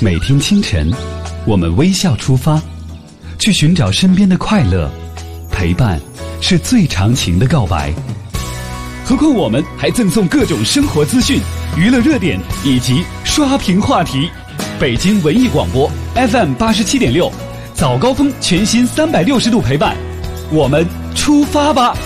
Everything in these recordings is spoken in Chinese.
每天清晨，我们微笑出发，去寻找身边的快乐。陪伴是最长情的告白。何况我们还赠送各种生活资讯、娱乐热点以及刷屏话题。北京文艺广播 FM87.6，早高峰全新360度陪伴，我们出发吧！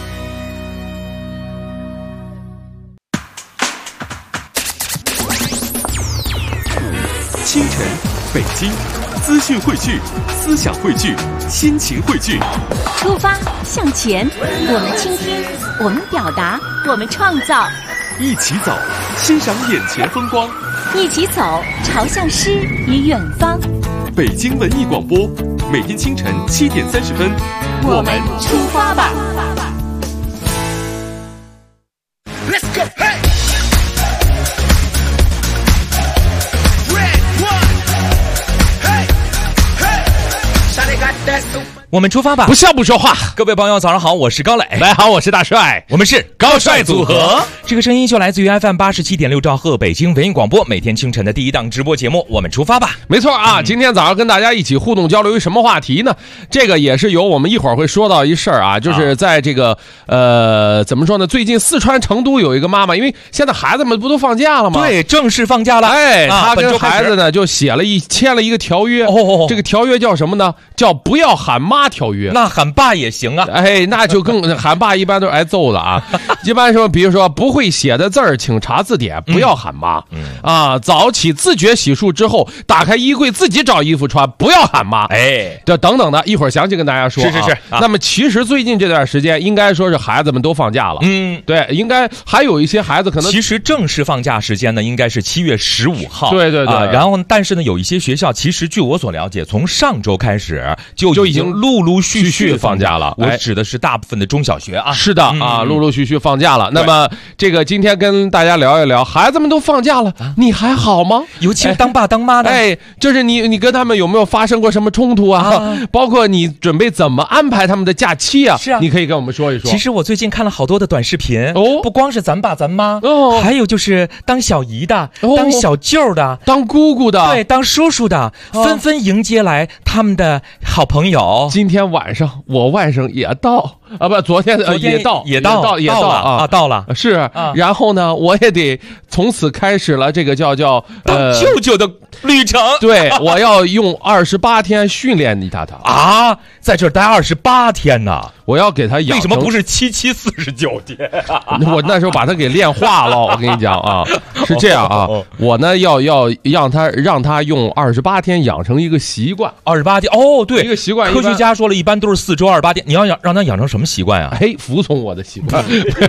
清晨，北京，资讯汇聚，思想汇聚，心情汇聚。 出发向前，我们倾听，我们表达，我们创造。 一起走，欣赏眼前风光。 一起走，朝向诗与远方。 北京文艺广播，每天清晨7点30分， 我们出发吧。 Let's go, hey! Red one, hey, hey, shawty got that super. 我们出发吧！ 不笑不说话。 各位朋友，早上好，我是高磊。 大家好，我是大帅。 我们是高帅组合。 这个声音就来自于 FM87.6兆赫北京文艺广播，每天清晨的第一档直播节目。我们出发吧！ 没错啊，今天早上跟大家一起互动交流一什么话题呢？这个也是由我们一会儿会说到一事儿啊，就是在这个怎么说呢？最近四川成都有一个妈妈，因为现在孩子们不都放假了吗？ 对，正式放假了。 哎，她跟孩子呢就签了一个条约。这个条约叫什么呢？叫不要喊妈条约。 那喊爸也行啊。 哎，那就更喊爸一般都是挨揍的啊。一般说，比如说不会写的字儿，请查字典，不要喊妈。早起自觉洗漱之后，打开衣柜自己找衣服穿，不要喊妈。 哎， 这等等的，一会儿详细跟大家说。 是。 那么其实最近这段时间，应该说是孩子们都放假了。对，应该还有一些孩子可能。 其实正式放假时间呢，应该是7月15号。 对。 然后，但是呢，有一些学校其实据我所了解，从上周开始就已经陆陆续续放假了。我指的是大部分的中小学啊。 是的啊，陆陆续续放假了。那么这个今天跟大家聊一聊，孩子们都放假了，你还好吗？ 尤其是当爸当妈的， 就是你跟他们有没有发生过什么冲突啊？包括你准备怎么安排他们的假期啊？ 是啊， 你可以跟我们说一说。 其实我最近看了好多的短视频不光是咱爸咱妈还有就是当小姨的当小舅的当姑姑的对，当叔叔的纷纷迎接来他们的好朋友。 今天晚上我外甥也到啊，不，昨天也到了，到了是。然后呢，我也得从此开始了这个叫当舅舅的旅程。 对，我要用28天训练你他啊，在这儿待28天呢。 我要给他养。 为什么不是749天？ 我那时候把他给练化了。我跟你讲啊，是这样啊，我呢要让他用28天养成一个习惯。 28天对， 一个习惯。 科学家说了一般都是4周28天，你要让他养成什么习惯啊？ 服从我的习惯。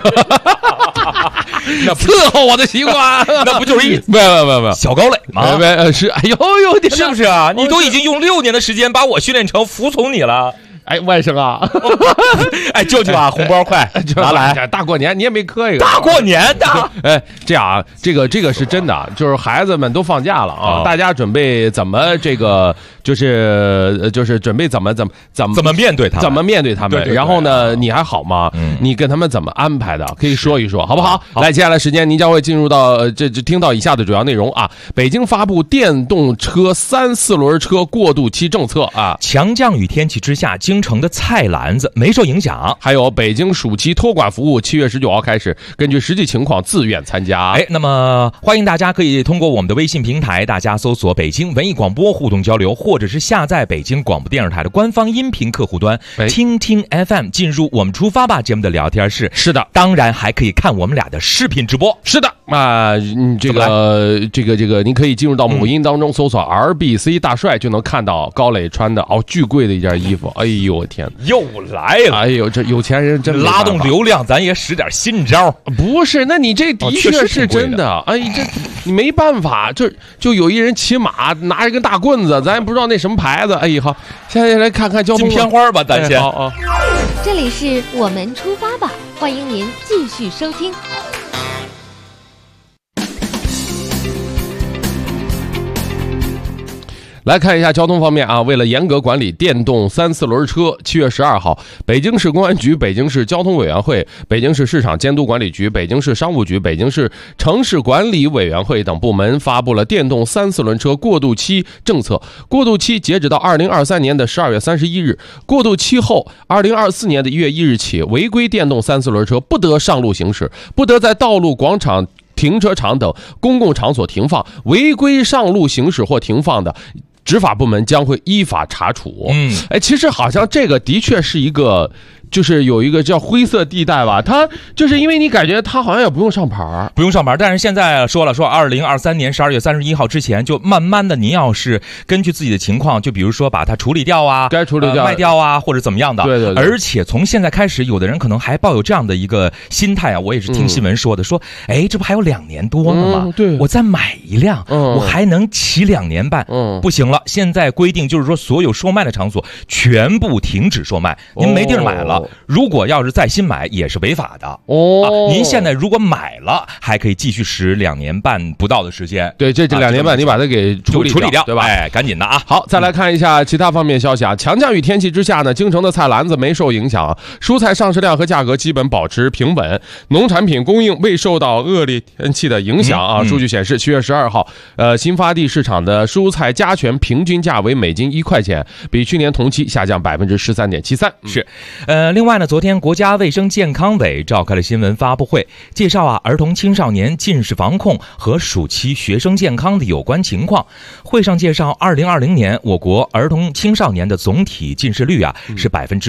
那伺候我的习惯， 那不就是没有小高磊吗？ 是，哎呦， 是不是啊？你都已经用6年的时间把我训练成服从你了。 外甥啊， 舅舅啊，红包快拿来！ 大过年你也没磕一个。 大过年的， 这样啊，这个是真的，就是孩子们都放假了啊，大家准备怎么这个就是准备怎么面对他们， 怎么面对他们。 对。 然后呢，你还好吗？你跟他们怎么安排的？可以说一说，好不好？来，接下来时间您将会进入到这听到以下的主要内容啊。北京发布电动车3、4轮车过渡期政策啊。 强降雨天气之下，京城的菜篮子没受影响。 还有北京暑期托管服务7月19号开始，根据实际情况自愿参加。 那么欢迎大家可以通过我们的微信平台，大家搜索北京文艺广播互动交流，或者是下载北京广播电视台的官方音频客户端听听 FM， 进入我们出发吧节目的聊天室。 是的， 当然还可以看我们俩的视频直播。 是的啊，这个您可以进入到某音当中搜索 RBC 大帅，就能看到高磊穿的巨贵的一件衣服。哎呦我天， 又来了！ 哎呦，这有钱人真拉动流量，咱也使点新招。 不是，那你这的确是真的。哎，这你没办法，就有一人骑马拿一根大棍子，咱也不知道那什么牌子。哎，好，现在来看看交通金片花吧，咱先。 这里是我们出发吧，欢迎您继续收听。 来看一下交通方面啊，为了严格管理电动3、4轮车，7月12号，北京市公安局、北京市交通委员会、北京市市场监督管理局、北京市商务局、北京市城市管理委员会等部门发布了电动3、4轮车过渡期政策。过渡期截止到2023年的12月31日，过渡期后2024年的1月1日起，违规电动3、4轮车不得上路行驶，不得在道路、广场、停车场等公共场所停放，违规上路行驶或停放的，执法部门将会依法查处。其实好像这个的确是一个，就是有一个叫灰色地带吧，它就是因为你感觉它好像也不用上牌， 但是现在说2023年12月31号之前，就慢慢的，您要是根据自己的情况，就比如说把它处理掉啊， 该处理掉卖掉啊，或者怎么样的。 对， 而且从现在开始，有的人可能还抱有这样的一个心态啊，我也是听新闻说的，说这不还有2年多了吗？ 对， 我再买一辆，我还能骑2年半。不行了，现在规定就是说，所有售卖的场所全部停止售卖，您没地儿买了。如果要是再新买也是违法的您现在如果买了还可以继续使2年半不到的时间。 对，这2年半你把它给处理掉，对吧？ 赶紧的啊！ 好，再来看一下其他方面消息啊。强降雨天气之下呢，京城的菜篮子没受影响，蔬菜上市量和价格基本保持平稳，农产品供应未受到恶劣天气的影响啊。数据显示，7月12号，新发地市场的蔬菜加权平均价为每斤1块钱，比去年同期下降13.73%。 是，另外呢，昨天国家卫生健康委召开了新闻发布会，介绍儿童青少年近视防控和暑期学生健康的有关情况。会上介绍，2020年我国儿童青少年的总体近视率是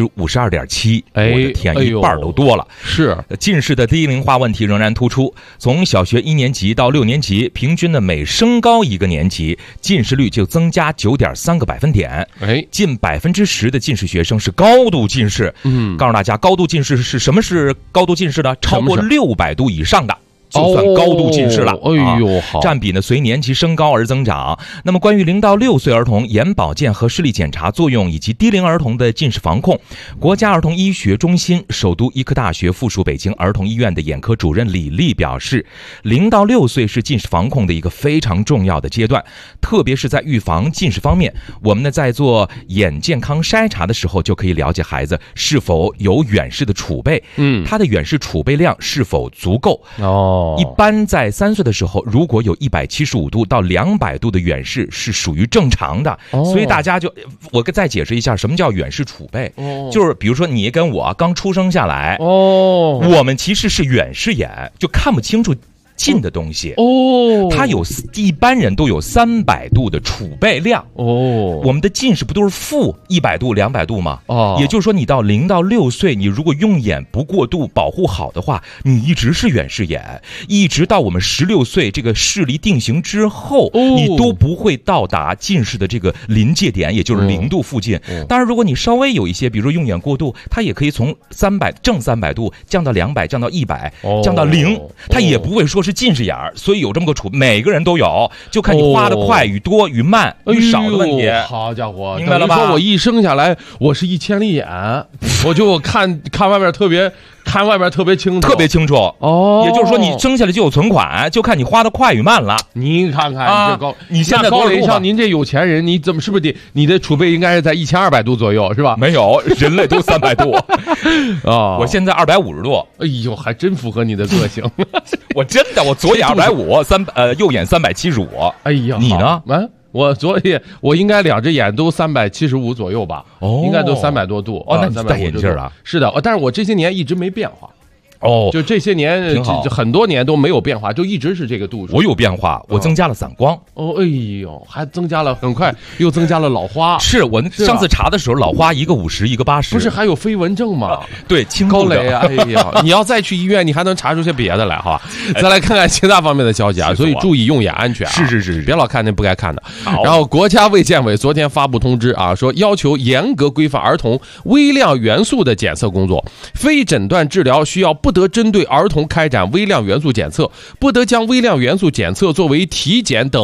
52.7%，我的天，一半都多了。 是， 近视的低龄化问题仍然突出，从小学1年级到6年级，平均的每升高1个年级，近视率就增加9.3个百分点。近10%的近视学生是高度近视。告诉大家，高度近视是什么？是高度近视呢？超过600度以上的就算高度近视了。 好， 占比呢随年级升高而增长。那么关于0到6岁儿童眼保健和视力检查作用以及低龄儿童的近视防控，国家儿童医学中心、首都医科大学附属北京儿童医院的眼科主任李丽表示，0到6岁是近视防控的一个非常重要的阶段，特别是在预防近视方面，我们呢在做眼健康筛查的时候，就可以了解孩子是否有远视的储备，他的远视储备量是否足够。一般在3岁的时候，如果有175度到200度的远视是属于正常的。所以大家我再解释一下什么叫远视储备。就是比如说你跟我刚出生下来，我们其实是远视眼，就看不清楚近的东西。它一般人都有300度的储备量。我们的近视不都是负100度、200度吗？也就是说，你到0到6岁，你如果用眼不过度保护好的话，你一直是远视眼，一直到我们16岁这个视力定型之后，你都不会到达近视的这个临界点，也就是0度附近。当然，如果你稍微有一些，比如说用眼过度，它也可以从正300度降到200，降到100，降到0，它也不会说是近视眼。所以有这么个储备，每个人都有，就看你花的快与多与慢与少的问题。 好家伙， 明白了吧？ 说我一生下来我是1000里眼，我就看外面特别清楚， 特别清楚。也就是说你生下来就有存款，就看你花的快与慢了。 您看看这高， 你现在高磊，像您这有钱人，你怎么是不是你的储备应该是在1200度左右是吧？ 没有，人类都300度我现在250度。 哎呦，还真符合你的个性。 我真的，我左眼250，右眼375。 哎呀， 你呢？ 我应该2只眼都375左右吧？应该都300多度。 那你戴眼镜了？ 是的，但是我这些年一直没变化。就这些年很多年都没有变化，就一直是这个度数。 我有变化，我增加了散光。 哎呦，还增加了，很快又增加了老花。 是我上次查的时候，老花一个50，一个80。 不是还有飞蚊症吗？ 对， 高磊啊，哎呀，你要再去医院，你还能查出些别的来哈。再来看看其他方面的消息啊，所以注意用眼安全啊。 是， 别老看那不该看的。然后国家卫健委昨天发布通知啊，说要求严格规范儿童微量元素的检测工作，非诊断治疗需要不得针对儿童开展微量元素检测，不得将微量元素检测作为体检等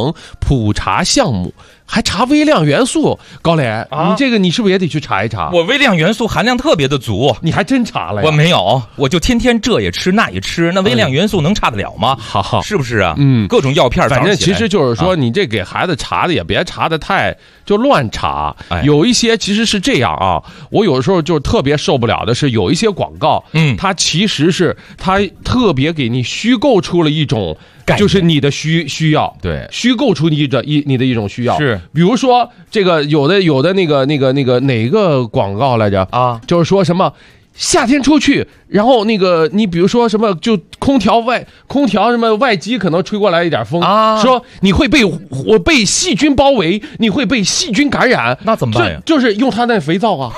普查项目，还查微量元素。高磊，你这个你是不是也得去查一查？ 我微量元素含量特别的足， 你还真查了呀？ 我没有，我就天天这也吃那也吃，那微量元素能差得了吗？ 好， 是不是啊？各种药片， 反正其实就是说，你这给孩子查的也别查的太就乱查。有一些其实是这样啊，我有的时候就特别受不了的是，有一些广告，它其实是它特别给你虚构出了一种。就是你的需要， 对， 虚构出你的一种需要， 是， 比如说这个有的那个哪个广告来着啊？就是说什么夏天出去，然后你比如说什么就空调什么外机可能吹过来一点风啊，说你会被细菌包围，你会被细菌感染， 那怎么办呀？ 就是用它那肥皂啊。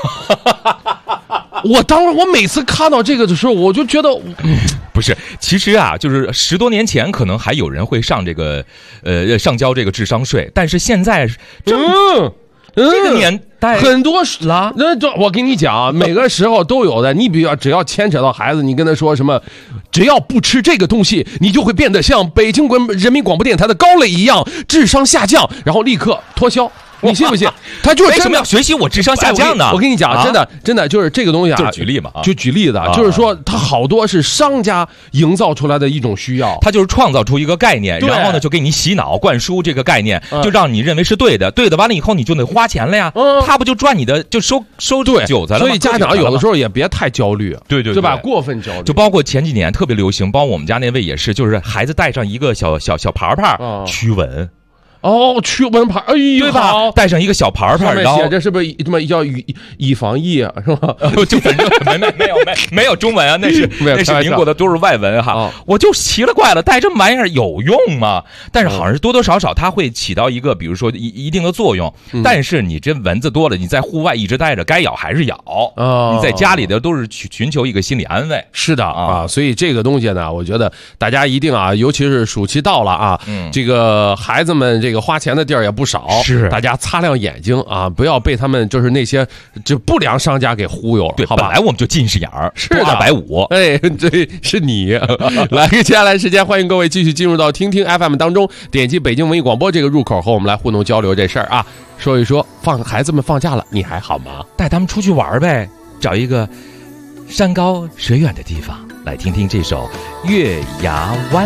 我每次看到这个的时候，我就觉得， 不是，其实啊，就是10多年前可能还有人会上这个上交这个智商税，但是现在这个年代很多了。我跟你讲，每个时候都有的。你比如只要牵扯到孩子，你跟他说什么，只要不吃这个东西，你就会变得像北京人民广播电台的高磊一样，智商下降，然后立刻脱销。你信不信？他就是为什么要学习我智商下降呢？ 我跟你讲，真的就是这个东西啊， 就是举例嘛， 就举例子，就是说他好多是商家营造出来的一种需要， 他就是创造出一个概念，然后呢就给你洗脑灌输这个概念，就让你认为是对的，对的完了以后你就得花钱了呀，他不就赚你的就收韭菜了吗？ 所以家长有的时候也别太焦虑，对吧？过分焦虑。 就包括前几年特别流行，包括我们家那位也是，就是孩子带上一个小牌牌驱蚊。 驱蚊牌，哎呦， 对吧？带上一个小牌牌，然后这是不是这么叫以防疫啊？是吧？ 就反正没有中文啊，那是民国的都是外文哈。我就奇了怪了，带这么玩意儿有用吗？但是好像是多多少少它会起到一个，比如说一定的作用。但是你这蚊子多了，你在户外一直待着，该咬还是咬。你在家里的都是寻求一个心理安慰。 是的啊，所以这个东西呢，我觉得大家一定啊，尤其是暑期到了啊，这个孩子们这个花钱的地儿也不少， 是大家擦亮眼睛啊，不要被他们就是那些就不良商家给忽悠了。 对， 好吧， 本来我们就近视眼儿， 是的 250， 哎，这是你。来，接下来时间，欢迎各位继续进入到听听 FM 当中，点击北京文艺广播这个入口，和我们来互动交流这事儿啊，说一说孩子们放假了，你还好吗？ 带他们出去玩呗，找一个山高水远的地方，来听听这首《月牙湾》。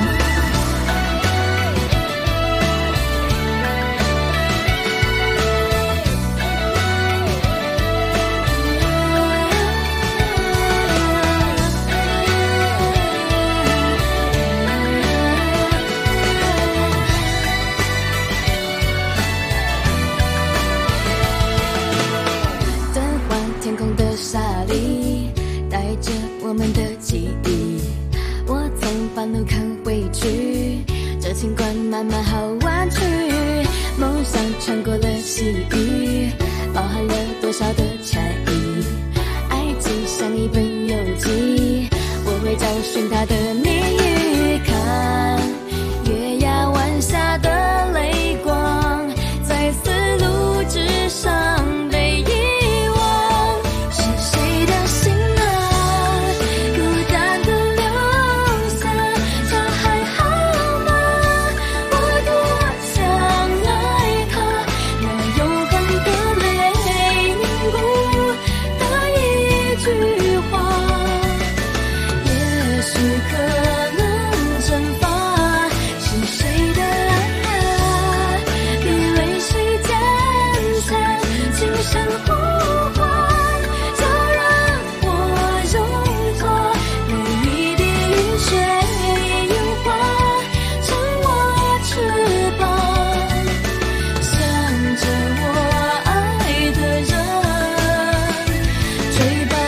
慢慢好弯曲，梦想穿过了细雨，包含了多少的禅意。爱情像一本游记，我会找寻它的谜语。看月牙湾下的泪光，在丝路之上被遗忘。是谁的心啊，孤单的留下，他还好吗？我多想爱他，那永恒的泪凝固的一句话，也许可能蒸发。是谁的爱啊，比泪水坚强，轻声呼唤，就让我融化。每一滴雨水樱花，成我翅膀，向着我爱的人追吧。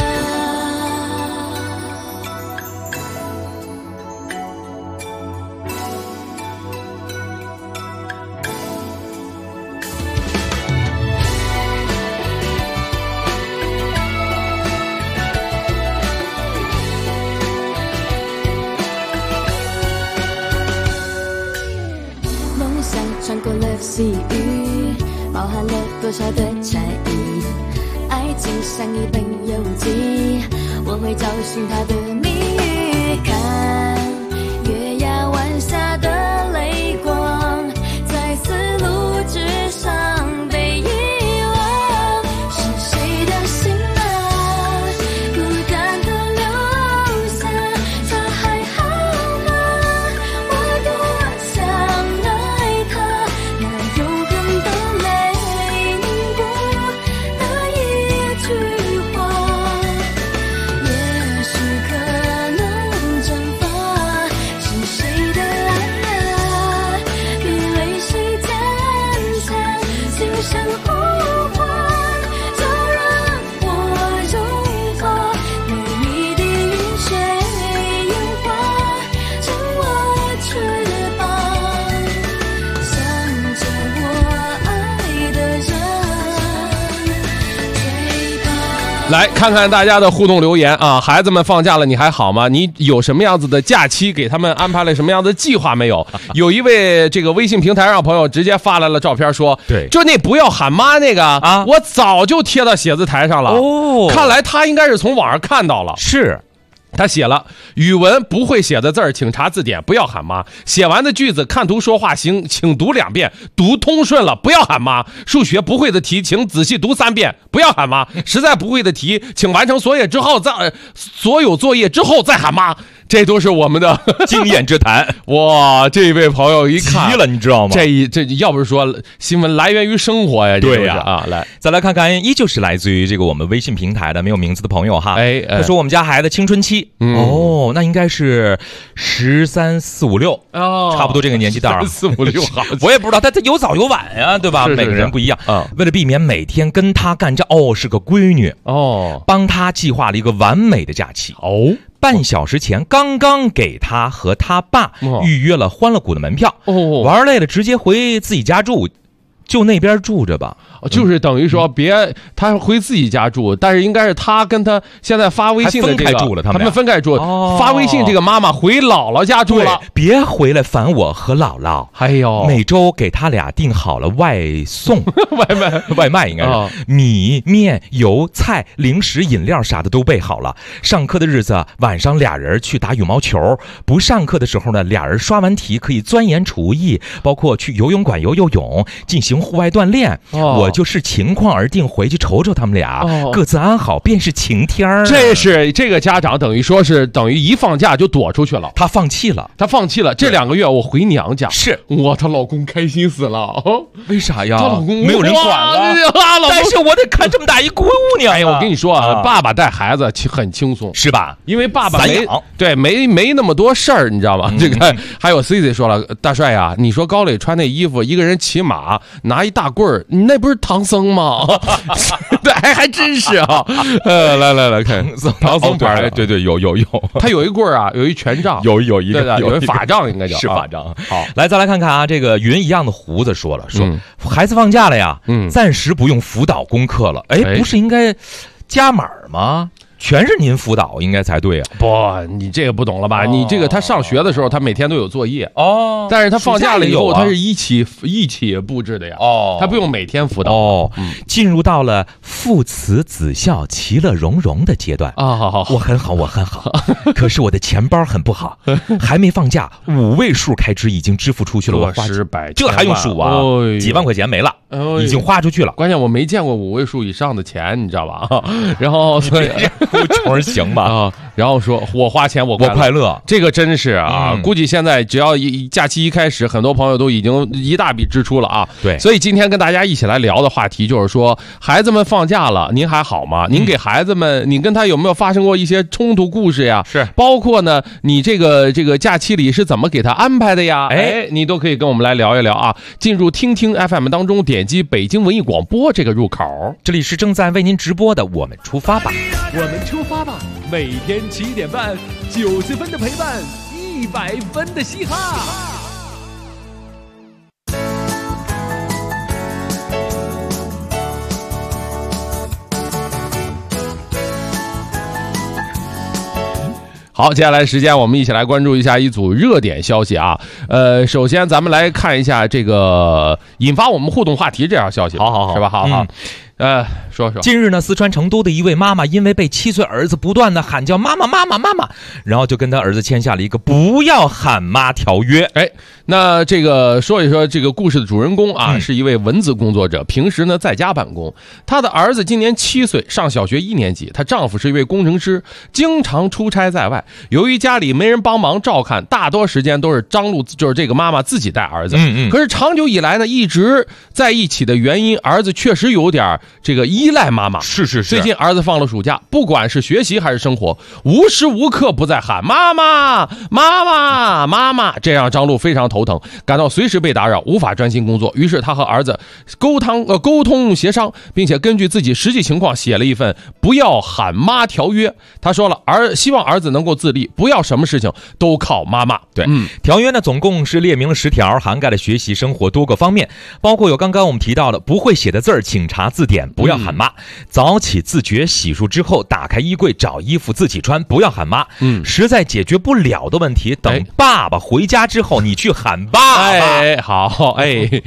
梦想穿过了细雨，包含了多少的禅意。爱情像一本游记，我会找寻它的谜语。看月牙湾下的泪光，在丝路来看看大家的互动留言啊！孩子们放假了，你还好吗？你有什么样子的假期？给他们安排了什么样的计划没有？有一位这个微信平台上朋友直接发来了照片，说：“对，就那不要喊妈那个啊，我早就贴到写字台上了。”哦，看来他应该是从网上看到了。是。他写了语文不会写的字儿，请查字典，不要喊妈。写完的句子看图说话行，请读2遍，读通顺了不要喊妈。数学不会的题，请仔细读3遍，不要喊妈。实在不会的题，请完成所有作业之后再喊妈。这都是我们的经验之谈。 哇，这位朋友一看急了，你知道吗？ 这要不是说新闻来源于生活呀， 对呀啊，来再来看看，依旧是来自于这个我们微信平台的没有名字的朋友哈。他说我们家孩子青春期，哦，那应该是13、4、5、6，差不多这个年纪段 4、5、6，好， 我也不知道他有早有晚呀，对吧？每个人不一样啊。为了避免每天跟他干仗，是个闺女哦，帮他计划了一个完美的假期哦。半小时前刚刚给他和他爸预约了欢乐谷的门票，玩累了直接回自己家住，就那边住着吧。 就是等于说他回自己家住，但是应该是他跟他现在发微信的这个分开住了，他们分开住，发微信这个妈妈回姥姥家住了， 别回来烦我和姥姥。哎呦，每周给他俩订好了外送外卖应该是米面油菜零食饮料啥的都备好了。上课的日子晚上俩人去打羽毛球，不上课的时候呢，俩人刷完题可以钻研厨艺，包括去游泳馆游泳，进行户外锻炼。我就视情况而定，回去瞅瞅他们俩，各自安好便是晴天儿。 这个家长等于一放假就躲出去了， 他放弃了这2个月我回娘家。 是她老公开心死了。 为啥呀？ 她老公没有人管了，但是我得看这么大一姑娘。 哎呀，我跟你说啊，爸爸带孩子很轻松， 是吧？ 因为爸爸没那么多事儿，你知道吗？这个还有 CC 说了，大帅呀，你说高磊穿那衣服，一个人骑马拿一大棍儿，你那不是唐僧吗？对，还真是啊。来看唐僧牌， 对，有， 他有一棍儿啊，有一权杖， 有一个有一法杖，应该叫是法杖。 好， 来再来看看啊，这个云一样的胡子说孩子放假了呀，暂时不用辅导功课了。不是应该加码吗？全是您辅导应该才对啊！ 不，你这个不懂了吧？你这个他上学的时候，他每天都有作业哦， 但是他放假了以后，他是一起布置的呀。哦，他不用每天辅导。 哦，进入到了父慈子孝、其乐融融的阶段啊！好，我很好。可是我的钱包很不好，还没放假，5位数开支已经支付出去了，我花这还用数啊？几万块钱没了，已经花出去了。 关键我没见过5位数以上的钱，你知道吧？然后所以。 穷行吧啊， 然后说我花钱我快乐， 这个真是啊，估计现在只要假期一开始，很多朋友都已经一大笔支出了啊。 对， 所以今天跟大家一起来聊的话题就是说，孩子们放假了，您还好吗？您给孩子们，你跟他有没有发生过一些冲突故事呀？ 是， 包括呢，你这个假期里是怎么给他安排的呀？你都可以跟我们来聊一聊啊。进入听听 FM 当中，点击北京文艺广播这个入口， 这里是正在为您直播的我们出发吧。 我们出发吧！每天7点半，90分的陪伴，100分的嘻哈。 好，接下来时间我们一起来关注一下一组热点消息啊。首先咱们来看一下这个引发我们互动话题这条消息。 好， 是吧？好。说近日呢，四川成都的一位妈妈因为被7岁儿子不断的喊叫妈妈，然后就跟他儿子签下了一个不要喊妈条约。 那这个说一说这个故事的主人公啊，是一位文字工作者，平时呢在家办公。她的儿子今年7岁，上小学1年级。她丈夫是一位工程师，经常出差在外。由于家里没人帮忙照看，大多时间都是就是这个妈妈自己带儿子。可是长久以来呢，一直在一起的原因，儿子确实有点这个依赖妈妈。 是。 最近儿子放了暑假，不管是学习还是生活，无时无刻不在喊妈妈，这让张璐非常头疼，感到随时被打扰，无法专心工作。于是他和儿子沟通协商，并且根据自己实际情况写了一份不要喊妈条约。他说了，希望儿子能够自立，不要什么事情都靠妈妈。 对，条约呢总共是列明了10条，涵盖了学习生活多个方面，包括有刚刚我们提到的不会写的字儿请查字典。 点，不要喊妈。早起自觉洗漱之后，打开衣柜找衣服自己穿，不要喊妈。实在解决不了的问题，等爸爸回家之后，你去喊爸爸。 好，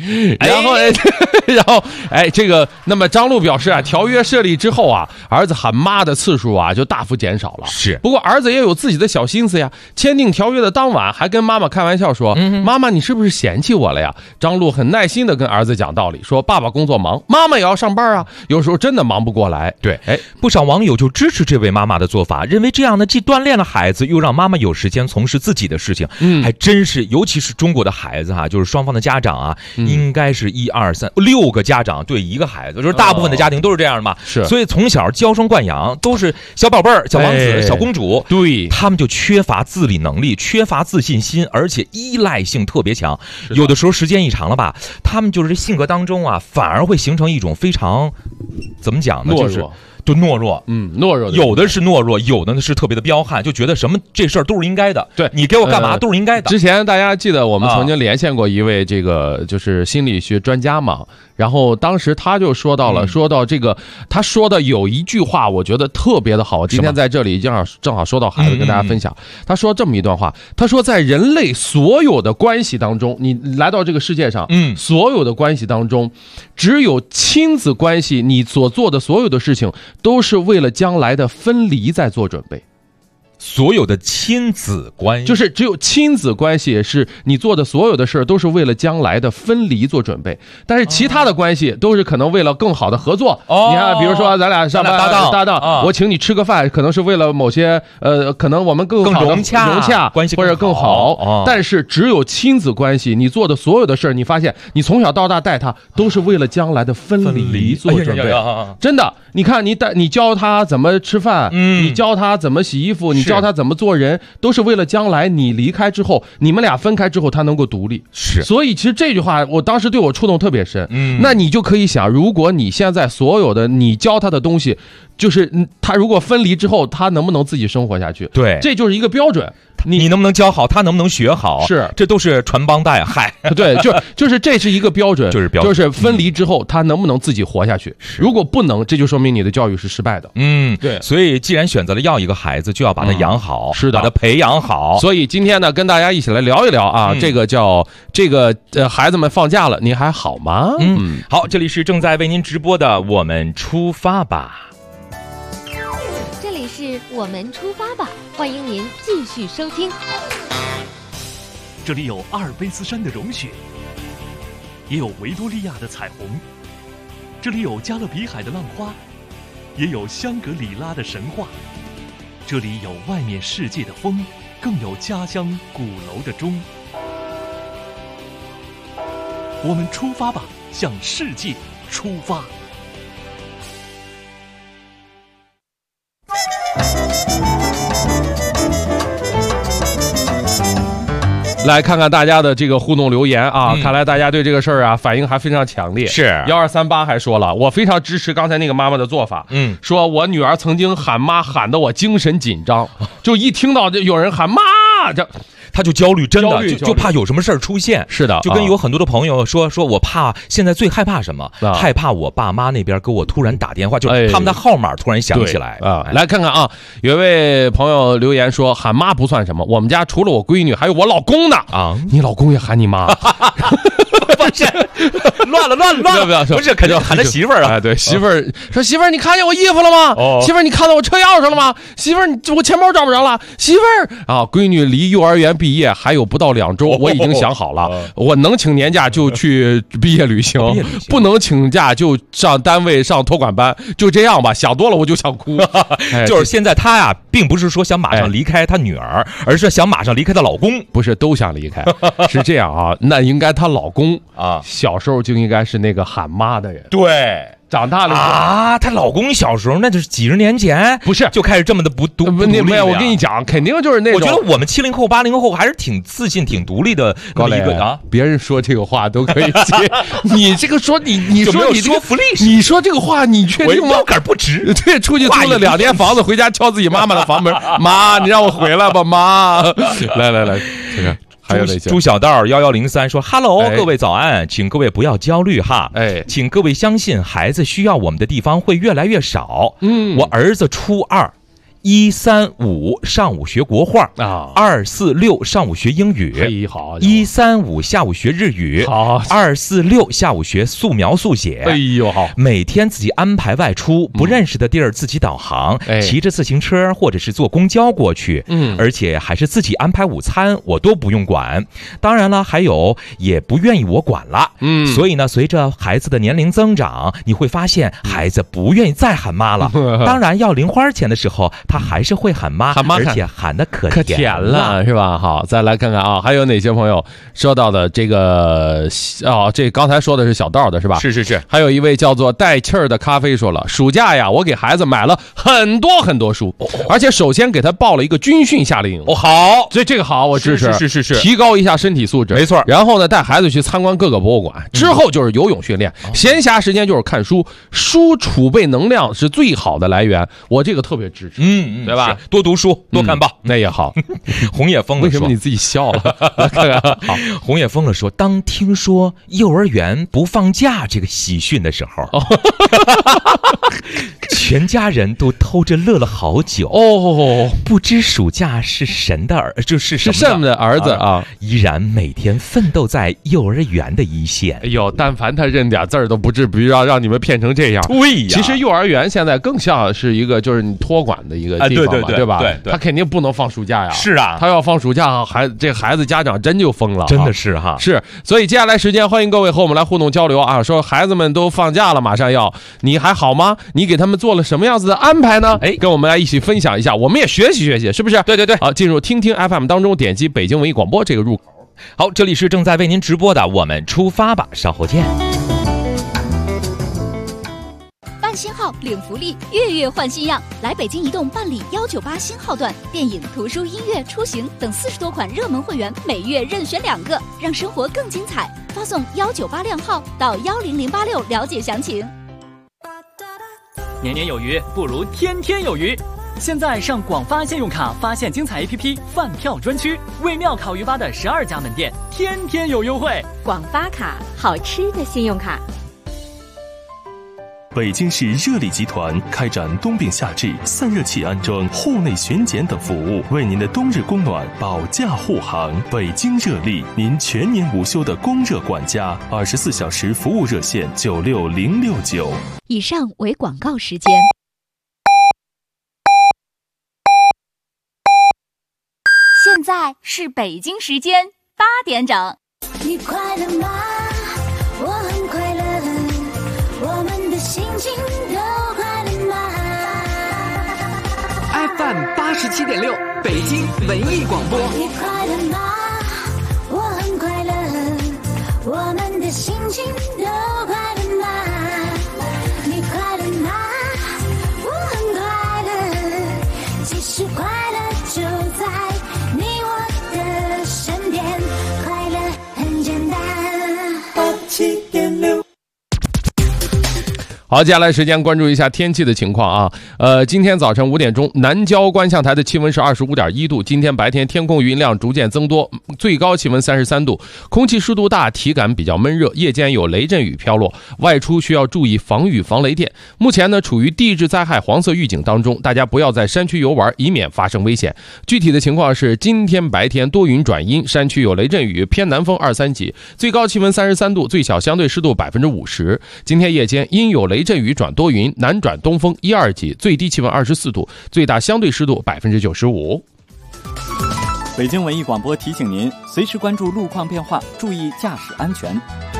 然后这个，那么张璐表示啊，条约设立之后啊，儿子喊妈的次数啊就大幅减少了。 是， 不过儿子也有自己的小心思呀。签订条约的当晚，还跟妈妈开玩笑说：“妈妈，你是不是嫌弃我了呀？”张璐很耐心的跟儿子讲道理，说：“爸爸工作忙，妈妈也要上班啊，有时候真的忙不过来。” 对，不少网友就支持这位妈妈的做法，认为这样呢既锻炼了孩子，又让妈妈有时间从事自己的事情。还真是，尤其是中国的孩子哈，就是双方的家长啊，应该是1、2、3、6个家长对一个孩子，就是大部分的家庭都是这样的嘛。 是， 所以从小娇生惯养，都是小宝贝儿、小王子、小公主。 对， 他们就缺乏自理能力，缺乏自信心，而且依赖性特别强。有的时候时间一长了吧，他们就是性格当中啊，反而会形成一种非常怎么讲呢？就是就懦弱， 懦弱， 有的是懦弱，有的是特别的彪悍，就觉得什么这事儿都是应该的，对你给我干嘛都是应该的。 之前大家记得我们曾经连线过一位这个就是心理学专家嘛，然后当时他就说到这个，他说的有一句话，我觉得特别的好，今天在这里正好说到孩子，跟大家分享。他说这么一段话，他说在人类所有的关系当中，你来到这个世界上，所有的关系当中，只有亲子关系，你所做的所有的事情都是为了将来的分离在做准备。 所有的亲子关系， 就是只有亲子关系是你做的所有的事都是为了将来的分离做准备，但是其他的关系都是可能为了更好的合作。你看，比如说咱俩上班搭档，我请你吃个饭，可能是为了某些可能我们更好的融洽关系或者更好。但是只有亲子关系，你做的所有的事，你发现你从小到大带他都是为了将来的分离做准备。真的，你看你教他怎么吃饭，你教他怎么洗衣服，你教他怎么做人，都是为了将来你离开之后，你们俩分开之后，他能够独立。 是， 所以其实这句话我当时对我触动特别深。那你就可以想，如果你现在所有的你教他的东西，就是他如果分离之后，他能不能自己生活下去？ 对， 这就是一个标准。 你能不能教好，他能不能学好， 是， 这都是传帮带。嗨， 对，就是这是一个标准， 就是分离之后他能不能自己活下去。如果不能，这就说明你的教育是失败的。 对，所以既然选择了要一个孩子，就要把他养好， 是的， 把他培养好。 所以今天呢，跟大家一起来聊一聊啊，这个孩子们放假了，你还好吗？ 好，这里是正在为您直播的我们出发吧。 这里是我们出发吧，欢迎您继续收听。 这里有阿尔卑斯山的融雪，也有维多利亚的彩虹，这里有加勒比海的浪花，也有香格里拉的神话。这里有外面世界的风，更有家乡鼓楼的钟。我们出发吧，向世界出发。 来看看大家的这个互动留言啊，看来大家对这个事儿啊反应还非常强烈。 是 1238还说了，我非常支持刚才那个妈妈的做法。说我女儿曾经喊妈喊得我精神紧张，就一听到有人喊妈， 他就焦虑，真的就怕有什么事儿出现。 是的， 就跟有很多的朋友说我怕现在最害怕什么？害怕我爸妈那边给我突然打电话，就是他们的号码突然响起来啊。来看看啊，有一位朋友留言说，喊妈不算什么，我们家除了我闺女，还有我老公呢啊，你老公也喊你妈。 不是，乱了，不是，肯定喊他媳妇儿啊。 对，媳妇儿说，媳妇儿，你看见我衣服了吗？媳妇儿，你看到我车钥匙了吗？媳妇儿，我钱包找不着了。媳妇儿啊，闺女离幼儿园毕业还有不到2周，我已经想好了，我能请年假就去毕业旅行，不能请假就上单位上托管班，就这样吧。想多了我就想哭。 就是现在她呀，并不是说想马上离开她女儿，而是想马上离开她老公。 不是都想离开，是这样啊。那应该她老公啊，小时候就应该是那个喊妈的人。 对， 长大了啊，她老公小时候那就是几十年前， 不是就开始这么的不独立。 没有，我跟你讲，肯定就是那种。 我觉得我们70后、80后还是挺自信、挺独立的高磊啊。别人说这个话都可以接，你这个说你说你说服力， 你说这个话你确定吗？ 腰杆不直。 对，出去租了2间房子，回家敲自己妈妈的房门，妈，你让我回来吧，妈。来，这个。 还有哪些？ 朱小道1103说 ：“Hello，各位早安，请各位不要焦虑哈，请各位相信孩子需要我们的地方会越来越少。我儿子初2。135上午学国画啊，246上午学英语， 好 ，135下午学日语，好，246下午学素描速写， 哎呦好， 每天自己安排外出，不认识的地儿自己导航，骑着自行车或者是坐公交过去，而且还是自己安排午餐，我都不用管。当然了，还有也不愿意我管了，所以呢，随着孩子的年龄增长，你会发现孩子不愿意再喊妈了。当然要零花钱的时候。他还是会喊妈，而且喊的可甜了，是吧？好，再来看看啊，还有哪些朋友说到的这个这刚才说的是小道的是吧？ 是。 还有一位叫做带气儿的咖啡说了，暑假呀，我给孩子买了很多书，而且首先给他报了一个军训夏令营。 好， 所以这个好，我支持， 是， 提高一下身体素质， 没错。 然后呢，带孩子去参观各个博物馆，之后就是游泳训练，闲暇时间就是看书，书储备能量是最好的来源，我这个特别支持。对吧？ 多读书，多看报， 那也好。 红叶疯了说， 为什么你自己笑了？ 好，红叶疯了说，当听说幼儿园不放假这个喜讯的时候，全家人都偷着乐了好久。不知暑假是神的是什么的儿子啊，依然每天奋斗在幼儿园的一线。 哎呦，但凡他认点字儿都不至于让你们骗成这样。 对呀， 其实幼儿园现在更像是一个就是你托管的一个地方嘛，对吧？对，他肯定不能放暑假呀。 是啊， 他要放暑假，这孩子家长真就疯了， 真的是哈。 是，所以接下来时间，欢迎各位和我们来互动交流啊。说孩子们都放假了，马上要，你还好吗？你给他们做了什么样子的安排呢？跟我们来一起分享一下，我们也学习学习，是不是？ 对。 好，进入听听 FM 当中，点击北京文艺广播这个入口。 好，这里是正在为您直播的，我们出发吧，稍后见。 办新号领福利，月月换新样，来北京移动办理198新号段，电影、图书、音乐、出行等40多款热门会员，每月任选2个，让生活更精彩。发送198靓号到10086了解详情。 年年有余，不如天天有余。现在上广发信用卡发现精彩 APP 饭票专区，为庙烤鱼吧的12家门店天天有优惠。 广发卡，好吃的信用卡。 北京市热力集团开展冬病夏治、散热器安装、户内巡检等服务，为您的冬日供暖保驾护航。北京热力，您全年无休的供热管家，24小时服务热线96069。 以上为广告时间。现在是北京时间8点整。 你快乐吗？我很快乐。我们的心情都快乐吗 ？FM87.6，北京文艺广播。 你快乐吗？我很快乐。我们的心情都快乐吗？你快乐吗？我很快乐。其实快乐就在你我的身边，快乐很简单。87.6。 好，接下来时间关注一下天气的情况啊。今天早晨5点钟，南郊观象台的气温是25.1度。今天白天天空云量逐渐增多，最高气温33度，空气湿度大，体感比较闷热，夜间有雷阵雨飘落，外出需要注意防雨防雷电。目前呢，处于地质灾害黄色预警当中，大家不要在山区游玩，以免发生危险。具体的情况是，今天白天多云转阴，山区有雷阵雨，偏南风2、3级，最高气温33度，最小相对湿度50%。今天夜间阴有雷阵雨转多云，南转东风1、2级，最低气温24度，最大相对湿度95%。 北京文艺广播提醒您，随时关注路况变化，注意驾驶安全。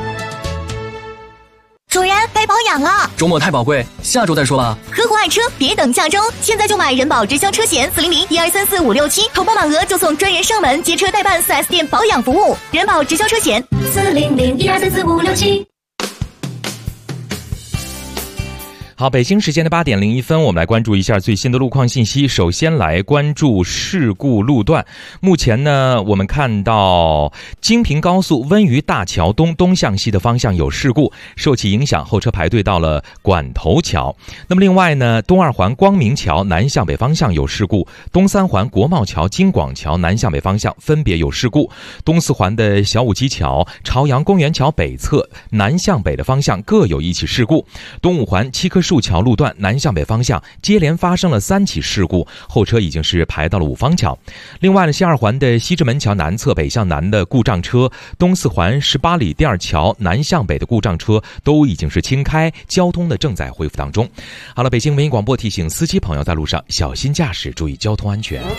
主人，该保养了， 周末太宝贵，下周再说吧。 合伙爱车，别等下周，现在就买人保直销车险400-1234-567，投保满额就送专人上门接车代办 4S 店保养服务。人保直销车险400-1234-567。 好，北京时间的8点01分，我们来关注一下最新的路况信息。首先来关注事故路段。目前呢，我们看到京平高速温榆大桥东向西的方向有事故，受其影响，后车排队到了管头桥。那么另外呢，东2环光明桥南向北方向有事故，东3环国贸桥、京广桥南向北方向分别有事故，东4环的小武基桥、朝阳公园桥北侧南向北的方向各有1起事故，东5环七棵树桥路段南向北方向接连发生了3起事故，后车已经是排到了五方桥。另外呢，西2环的西直门桥南侧北向南的故障车，东4环18里店桥南向北的故障车都已经是清开，交通的正在恢复当中。好了，北京文艺广播提醒司机朋友在路上小心驾驶，注意交通安全。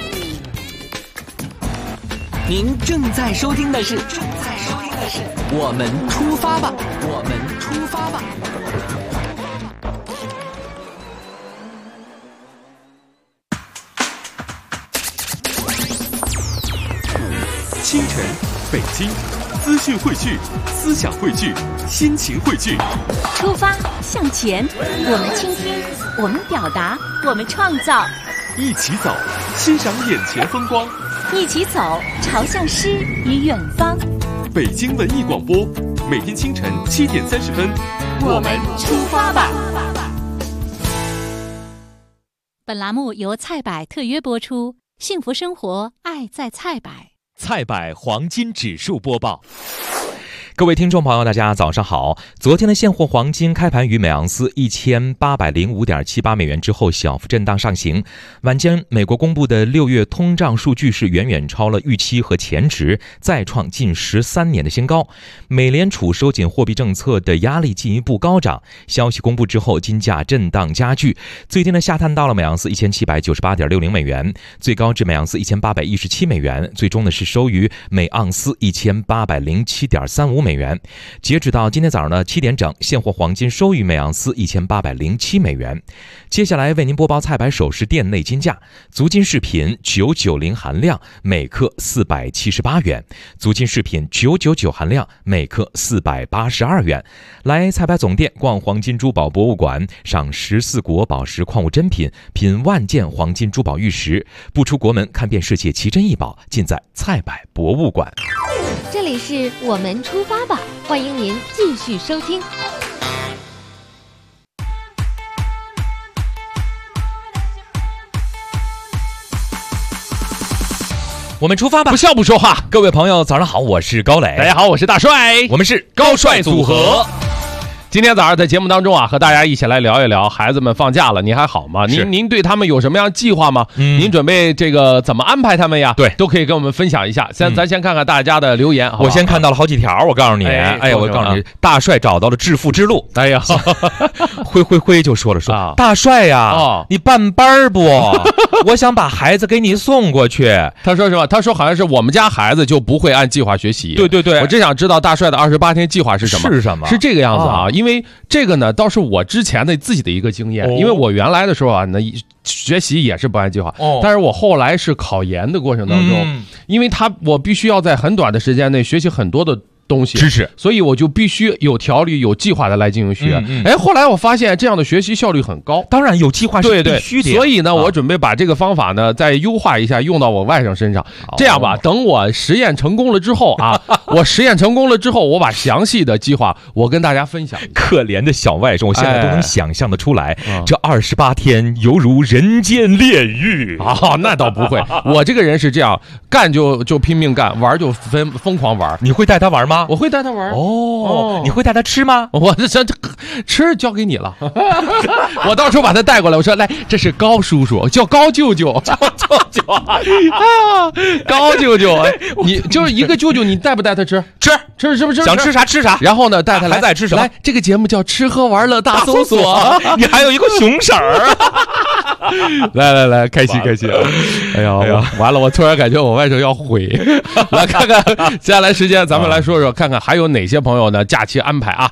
您正在收听的是我们出发吧，我们出发吧。 清晨，北京，资讯汇聚，思想汇聚，心情汇聚。 出发向前，我们倾听，我们表达，我们创造。 一起走，欣赏眼前风光。 一起走，朝向诗与远方。 北京文艺广播，每天清晨7点30分， 我们出发吧。本栏目由菜百特约播出，幸福生活，爱在菜百。 菜百黄金指数播报。 各位听众朋友，大家早上好。昨天的现货黄金开盘于每盎司1805.78美元之后小幅震荡上行。晚间美国公布的6月通胀数据是远远超了预期和前值，再创近13年的新高。美联储收紧货币政策的压力进一步高涨，消息公布之后，金价震荡加剧，最低呢下探到了每盎司1798.60美元，最高至每盎司1817美元，最终呢是收于每盎司1807.35美元。截止到今天早上的7点整，现货黄金收于每盎司1807美元。接下来为您播报菜百首饰店内金价：足金饰品990含量每克478元，足金饰品999含量每克482元。来菜百总店逛黄金珠宝博物馆，赏14国宝石矿物珍品，品万件黄金珠宝玉石，不出国门看遍世界奇珍异宝，尽在菜百博物馆。 这里是我们出发吧，欢迎您继续收听。 我们出发吧， 不笑不说话。 各位朋友早上好，我是高磊。 大家好，我是大帅， 我们是高帅组合。今天早上在节目当中啊，和大家一起来聊一聊孩子们放假了，您还好吗？您对他们有什么样计划吗？您准备这个怎么安排他们呀？ 对， 都可以跟我们分享一下。咱先看看大家的留言。 我先看到了好几条，我告诉你，我告诉你，大帅找到了致富之路。 哎呀， 灰就说了，大帅呀，你办班不？我想把孩子给你送过去。 他说什么？他说好像是我们家孩子就不会按计划学习。 对， 我真想知道大帅的28天计划是什么？ 是什么？ 是这个样子啊。因为这个呢，倒是我之前的自己的一个经验。因为我原来的时候啊，那学习也是不按计划。但是我后来是考研的过程当中，因为我必须要在很短的时间内学习很多的东西知识， 所以我就必须有条理、有计划的来进行学。后来我发现这样的学习效率很高。 当然有计划是必须的。 所以呢，我准备把这个方法呢再优化一下，用到我外甥身上。这样吧，等我实验成功了之后啊，我把详细的计划我跟大家分享一下。 可怜的小外甥，我现在都能想象得出来，这28天犹如人间炼狱啊！那倒不会，我这个人是这样，干就拼命干，玩就疯狂玩。 你会带他玩吗？ 我会带他玩。 你会带他吃吗？ 我这吃交给你了。我到时候把他带过来，我说来，这是高叔叔，叫高舅舅，高舅舅，你就是一个舅舅，你带不带他吃？吃是不是？ 想吃啥吃啥。 然后呢，带他来， 还在吃什么？ 来，这个节目叫吃喝玩乐大搜索。 你还有一个熊婶儿。 来，开心。哎呀，完了，我突然感觉我外甥要毁。来看看接下来时间，咱们来说说看看还有哪些朋友呢假期安排啊。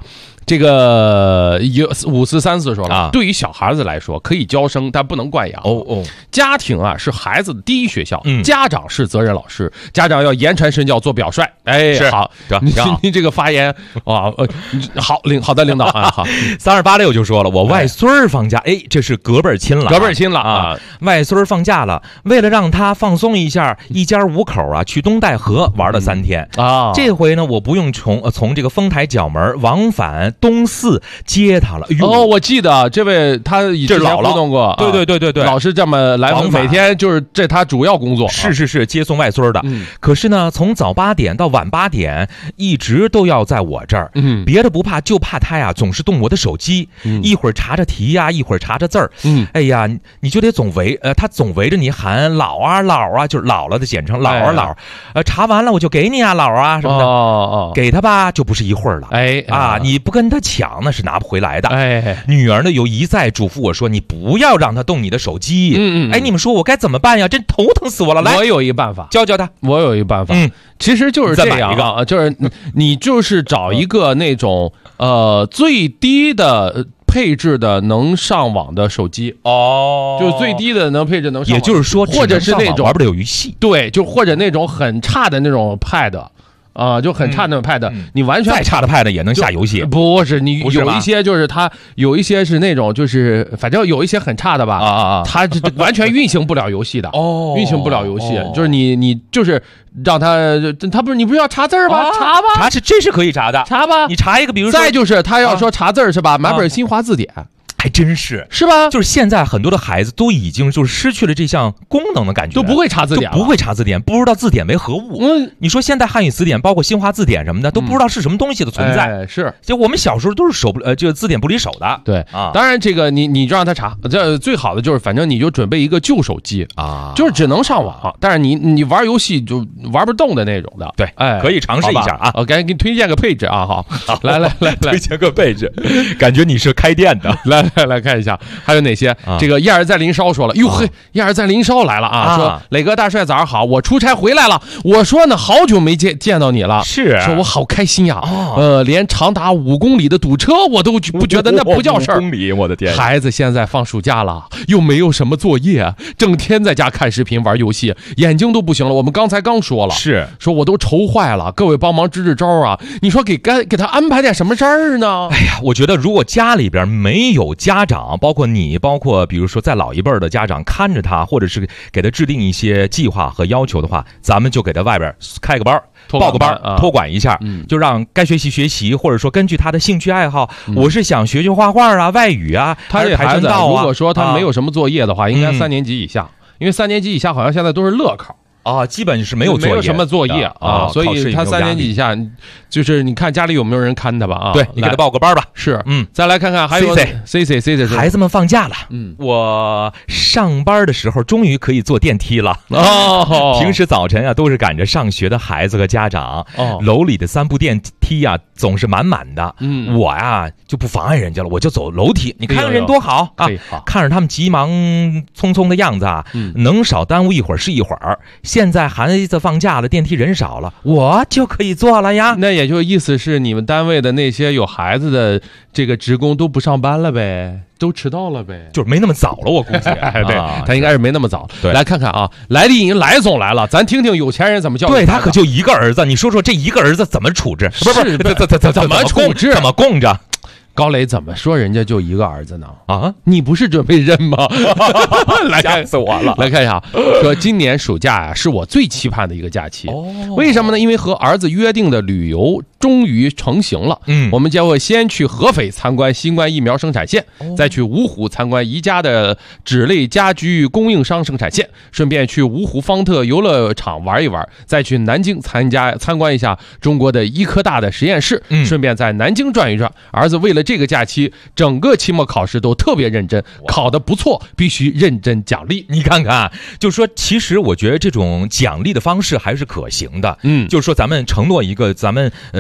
这个5434说了，对于小孩子来说可以娇生，但不能惯养。家庭啊是孩子的第一学校，家长是责任老师，家长要言传身教，做表率。好，你这个发言啊，好的领导啊，好。 3286就说了，我外孙放假，这是隔辈亲了啊，外孙放假了，为了让他放松一下，一家5口啊去东戴河玩了3天啊。这回呢，我不用从这个丰台角门往返东四接他了。 我记得这位他以前互动过， 对， 老是这么来往，每天就是这他主要工作， 是接送外孙的。可是呢，从早8点到晚8点，一直都要在我这儿。别的不怕，就怕他呀总是动我的手机，一会儿查着题呀，一会儿查着字儿。哎呀，你就得他总围着你喊老啊，就是姥姥的简称，老啊老。查完了我就给你啊，老啊什么的。给他吧，就不是一会儿了。你不跟他抢那是拿不回来的。女儿呢又一再嘱咐我说，你不要让他动你的手机。你们说我该怎么办呀？真头疼死我了。来， 我有一办法， 教他。 我有一办法，其实就是这样啊，就是你就是找一个那种最低的配置的能上网的手机就是最低的能配置能上网， 也就是说， 或者是那种玩不了游戏， 对，就或者那种很差的那种 pad。就很差的 pad，你完全再差的 pad 也能下游戏？ 不是，你有一些就是它有一些是那种就是反正有一些很差的吧，它完全运行不了游戏的运行不了游戏，就是你就是让他不是你不是要查字儿吗？查吧， 这是可以查的， 查吧， 你查一个，比如说再就是他要说查字儿是吧？买本新华字典。 还真是吧？ 就是现在很多的孩子都已经就是失去了这项功能的感觉， 都不会查字典， 不知道字典为何物。你说现在汉语词典包括新华字典什么的都不知道是什么东西的存在。 是， 就我们小时候都是就字典不离手的。 对啊，当然这个你就让他查，这最好的就是反正你就准备一个旧手机啊，就是只能上网，但是你玩游戏就玩不动的那种的。 对，可以尝试一下啊。 我赶紧给你推荐个配置啊，好，来， 推荐个配置，感觉你是开店的。 来看一下还有哪些。这个燕儿在林梢说了，哟嘿，燕儿在林梢来了啊！说磊哥大帅早上好，我出差回来了。我说呢，好久没见到你了，说我好开心呀。连长达5公里的堵车我都不觉得那不叫事儿。5 公里，我的天！ 孩子现在放暑假了，又没有什么作业，整天在家看视频玩游戏，眼睛都不行了。我们刚说了，说我都愁坏了，各位帮忙支招啊！你说给他安排点什么事儿呢？ 哎呀，我觉得如果家里边没有家长，包括你，包括比如说在老一辈的家长看着他，或者是给他制定一些计划和要求的话，咱们就给他外边开个班，报个班，托管一下，就让该学习，或者说根据他的兴趣爱好，我是想学画画啊、外语啊， 他这孩子如果说他没有什么作业的话，应该3年级以下，因为3年级以下好像现在都是乐考。 基本是没有什么作业啊，所以他3年级以下，就是你看家里有没有人看他吧啊？ 对，你给他报个班吧。 是，再来看看还有 C， 孩子们放假了，我上班的时候终于可以坐电梯了。平时早晨啊都是赶着上学的孩子和家长，楼里的3部电梯啊总是满满的。我呀就不妨碍人家了，我就走楼梯。你看看人多好啊！看着他们急忙匆匆的样子啊，能少耽误一会儿是一会儿。现在孩子放假了，电梯人少了，我就可以坐了呀。 那也就意思是你们单位的那些有孩子的这个职工都不上班了呗，都迟到了呗， 就是没那么早了，我估计。 对，他应该是没那么早。对，来看看啊，来历营来总来了，咱听听有钱人怎么教育。 对，他可就一个儿子，你说说这一个儿子怎么处置？不是怎么处置？ 怎么供着？ 高磊怎么说人家就一个儿子呢？啊，你不是准备认吗？ 吓死我了！ 来看一下，说今年暑假呀，是我最期盼的一个假期。为什么呢？因为和儿子约定的旅游终于成型了。我们将会先去合肥参观新冠疫苗生产线，再去芜湖参观宜家的纸类家居供应商生产线，顺便去芜湖方特游乐场玩一玩，再去南京参观一下中国的医科大的实验室，顺便在南京转一转。儿子为了这个假期，整个期末考试都特别认真，考得不错必须认真奖励。 你看看，就是说其实我觉得这种奖励的方式还是可行的。就是说咱们承诺一个咱们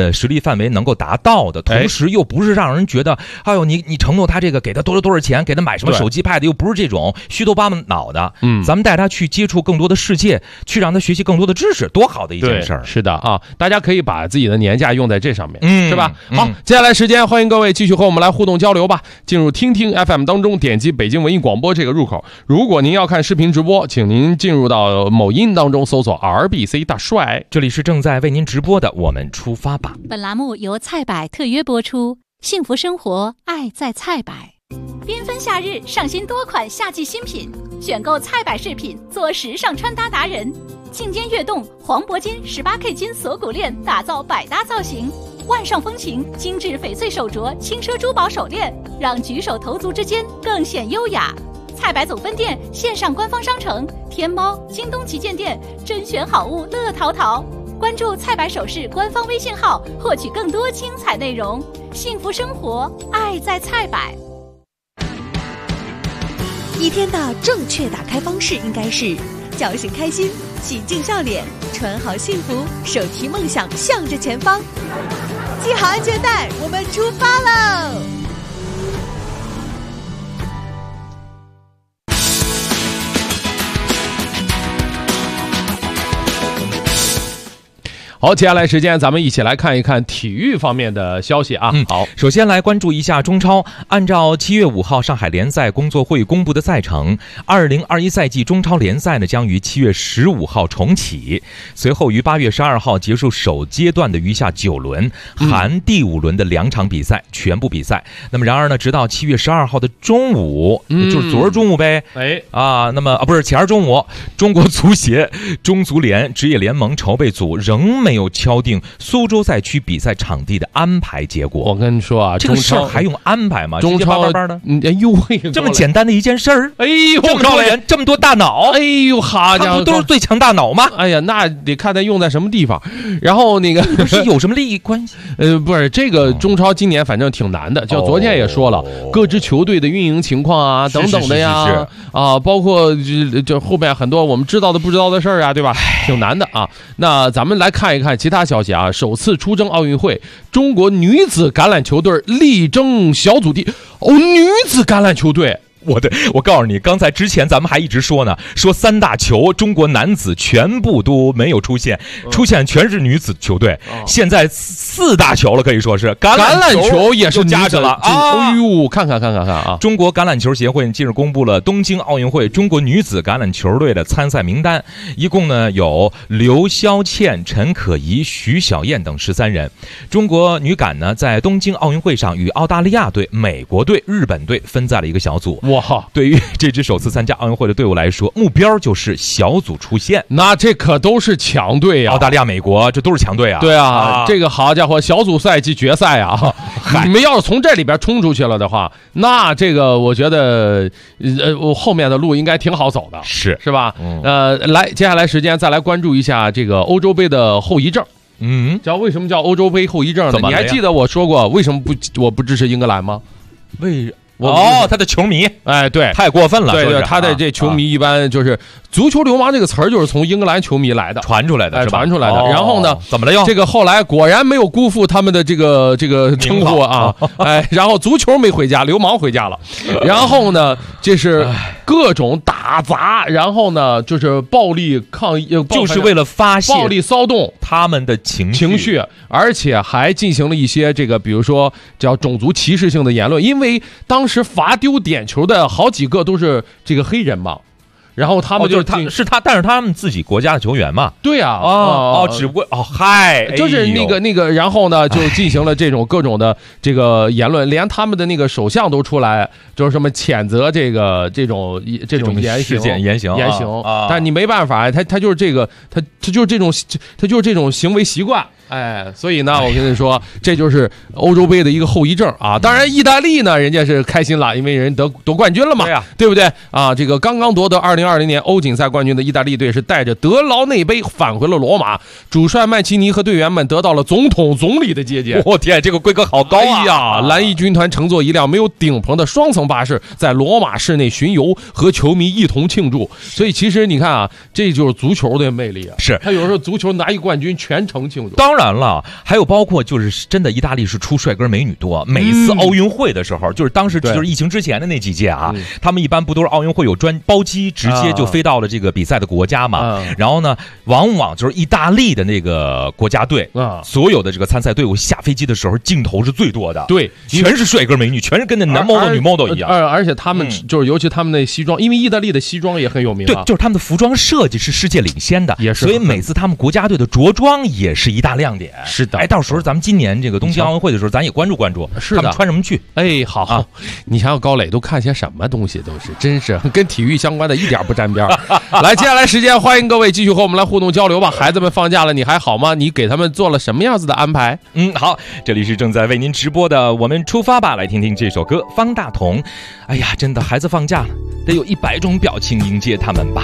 的实力范围能够达到的，同时又不是让人觉得，哎呦，你承诺他这个给他多少钱，给他买什么手机 pad，又不是这种虚头巴脑的。咱们带他去接触更多的世界，去让他学习更多的知识，多好的一件事儿。 是的啊，大家可以把自己的年假用在这上面，是吧？好，接下来时间欢迎各位继续和我们来互动交流吧。进入听听 FM 当中，点击北京文艺广播这个入口。如果您要看视频直播，请您进入到某音当中搜索 RBC 大帅。 这里是正在为您直播的我们出发吧。 本栏目由菜百特约播出，幸福生活，爱在菜百。缤纷夏日，上新多款夏季新品，选购菜百饰品，做时尚穿搭达人。颈间跃动黄铂金 18K 金锁骨链，打造百搭造型。万上风情精致翡翠手镯，轻奢珠宝手链，让举手投足之间更显优雅。菜百总分店线上官方商城，天猫、京东旗舰店，甄选好物乐淘淘。关注菜百首饰官方微信号，获取更多精彩内容。幸福生活，爱在菜百。 一天的正确打开方式应该是叫醒开心，洗净笑脸，穿好幸福，手提梦想向着前方。系好安全带，我们出发喽！ 好，接下来时间咱们一起来看一看体育方面的消息啊。好， 首先来关注一下中超。按照7月5号上海联赛工作会公布的赛程，2021赛季中超联赛呢将于7月15号重启，随后于8月12号结束首阶段的余下9轮，含第5轮的2场比赛全部比赛。那么然而呢，直到7月12号的中午，就是昨儿中午呗，不是前儿中午，中国足协、中足联、职业联盟筹备组仍没有敲定苏州赛区比赛场地的安排结果。 我跟你说啊， 这个事儿还用安排吗？ 中超的， 哎呦喂， 这么简单的一件事儿， 哎呦， 这么多人，这么多大脑， 哎呦，好家伙， 不都是最强大脑吗？ 哎呀，那得看他用在什么地方。然后那个不是有什么利益关系？ 不是，这个中超今年反正挺难的，就昨天也说了，各支球队的运营情况啊，等等的呀，啊，包括就后面很多我们知道的不知道的事儿啊，对吧？挺难的啊。那咱们来看一看其他消息啊。首次出征奥运会，中国女子橄榄球队力争小组第女子橄榄球队。 我告诉你，刚才之前咱们还一直说呢，说3大球中国男子全部都没有出现全是女子球队，现在4大球了，可以说是橄榄球也是加上了啊！哎呦，看啊！ 中国橄榄球协会近日公布了东京奥运会中国女子橄榄球队的参赛名单，一共呢有刘霄倩、陈可怡、徐小燕等13人。中国女橄呢在东京奥运会上与澳大利亚队、美国队、日本队分在了一个小组。 哇， 对于这支首次参加奥运会的队伍来说，目标就是小组出线。 那这可都是强队啊！ 澳大利亚、美国，这都是强队啊！ 对啊，这个好家伙，小组赛及决赛啊！你们要是从这里边冲出去了的话，那这个我觉得，我后面的路应该挺好走的，是吧？来，接下来时间再来关注一下这个欧洲杯的后遗症。知道为什么叫欧洲杯后遗症呢？你还记得我说过为什么我不支持英格兰吗？ 他的球迷， 哎，对， 太过分了。 对，他的这球迷一般就是足球流氓这个词儿，就是从英格兰球迷来的， 传出来的， 传出来的。然后呢， 怎么了又？ 这个后来果然没有辜负他们的这个称呼啊，哎，然后足球没回家，流氓回家了。然后呢，这是各种打砸，然后呢，就是暴力抗议， 就是为了发泄暴力骚动他们的情绪， 而且还进行了一些这个，比如说叫种族歧视性的言论，因为当时罚丢点球的好几个都是这个黑人嘛，然后他们就是但是他们自己国家的球员嘛， 对啊， 只不过就是那个，然后呢就进行了这种各种的这个言论，连他们的那个首相都出来，就是什么谴责这种言行，但你没办法，他就是这个，他就是这种行为习惯。哎，所以呢，我跟你说，这就是欧洲杯的一个后遗症啊。当然，意大利呢，人家是开心了，因为人夺冠军了嘛，对不对啊？这个刚刚夺得2020年欧锦赛冠军的意大利队是带着德劳内杯返回了罗马，主帅曼奇尼和队员们得到了总理的接见。 我天，这个规格好高啊！ 哎呀，蓝衣军团乘坐一辆没有顶棚的双层巴士，在罗马市内巡游，和球迷一同庆祝。所以其实你看啊，这就是足球的魅力啊！ 是他有时候足球拿一冠军全程庆祝。 当然了，还有包括就是真的意大利是出帅哥美女多，每一次奥运会的时候，就是当时就是疫情之前的那几届啊，他们一般不都是奥运会有专包机直接就飞到了这个比赛的国家嘛，然后呢，往往就是意大利的那个国家队所有的这个参赛队伍下飞机的时候镜头是最多的， 对， 全是帅哥美女，全是跟那男 model 女 model 一样， 而且他们就是尤其他们那西装，因为意大利的西装也很有名， 对，就是他们的服装设计是世界领先的， 也是， 所以每次他们国家队的着装也是一大亮点。 是的， 哎，到时候咱们今年这个东京奥运会的时候，咱也关注关注， 是的， 他们穿什么去？ 哎，好，你想想高磊都看些什么东西，都是真是跟体育相关的一点不沾边。来，接下来时间欢迎各位继续和我们来互动交流吧。孩子们放假了，你还好吗？你给他们做了什么样子的安排？ 好，这里是正在为您直播的我们出发吧，来听听这首歌，方大同。哎呀，真的，孩子放假了，得有100种表情迎接他们吧。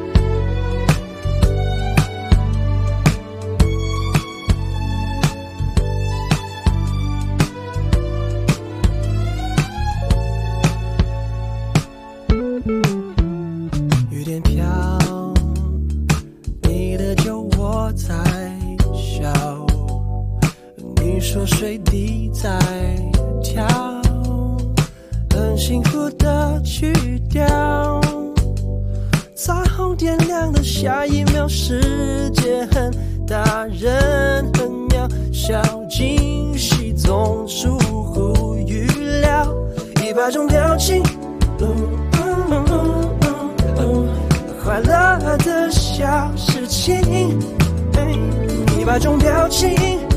雨点飘，你的酒窝在笑，你说水滴在跳，很幸福的曲调，彩虹点亮的下一秒，世界很大，人很渺小，惊喜总出乎预料，100种表情，快乐的小事情，100种表情，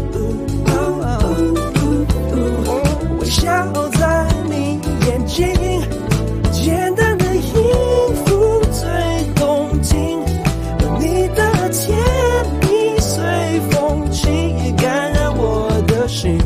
微笑在你眼睛，简单的音符最动听，你的甜蜜随风起，感染我的心。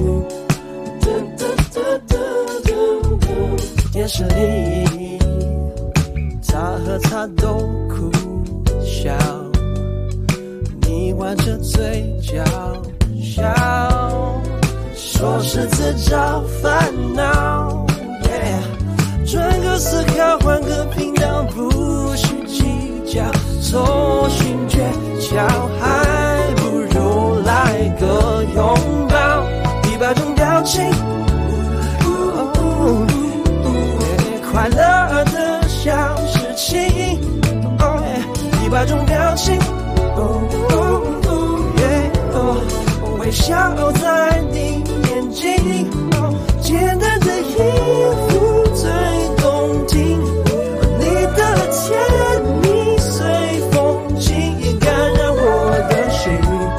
电视里，他和他都哭笑，你弯着嘴角笑，说是自找烦恼，转个思考，换个频道，不需计较，搜寻诀窍，还不如来个拥抱，100种表情，快乐的小事情，100种表情，微笑在你眼睛，简单的音符最动听，你的甜蜜随风起，感染我的心。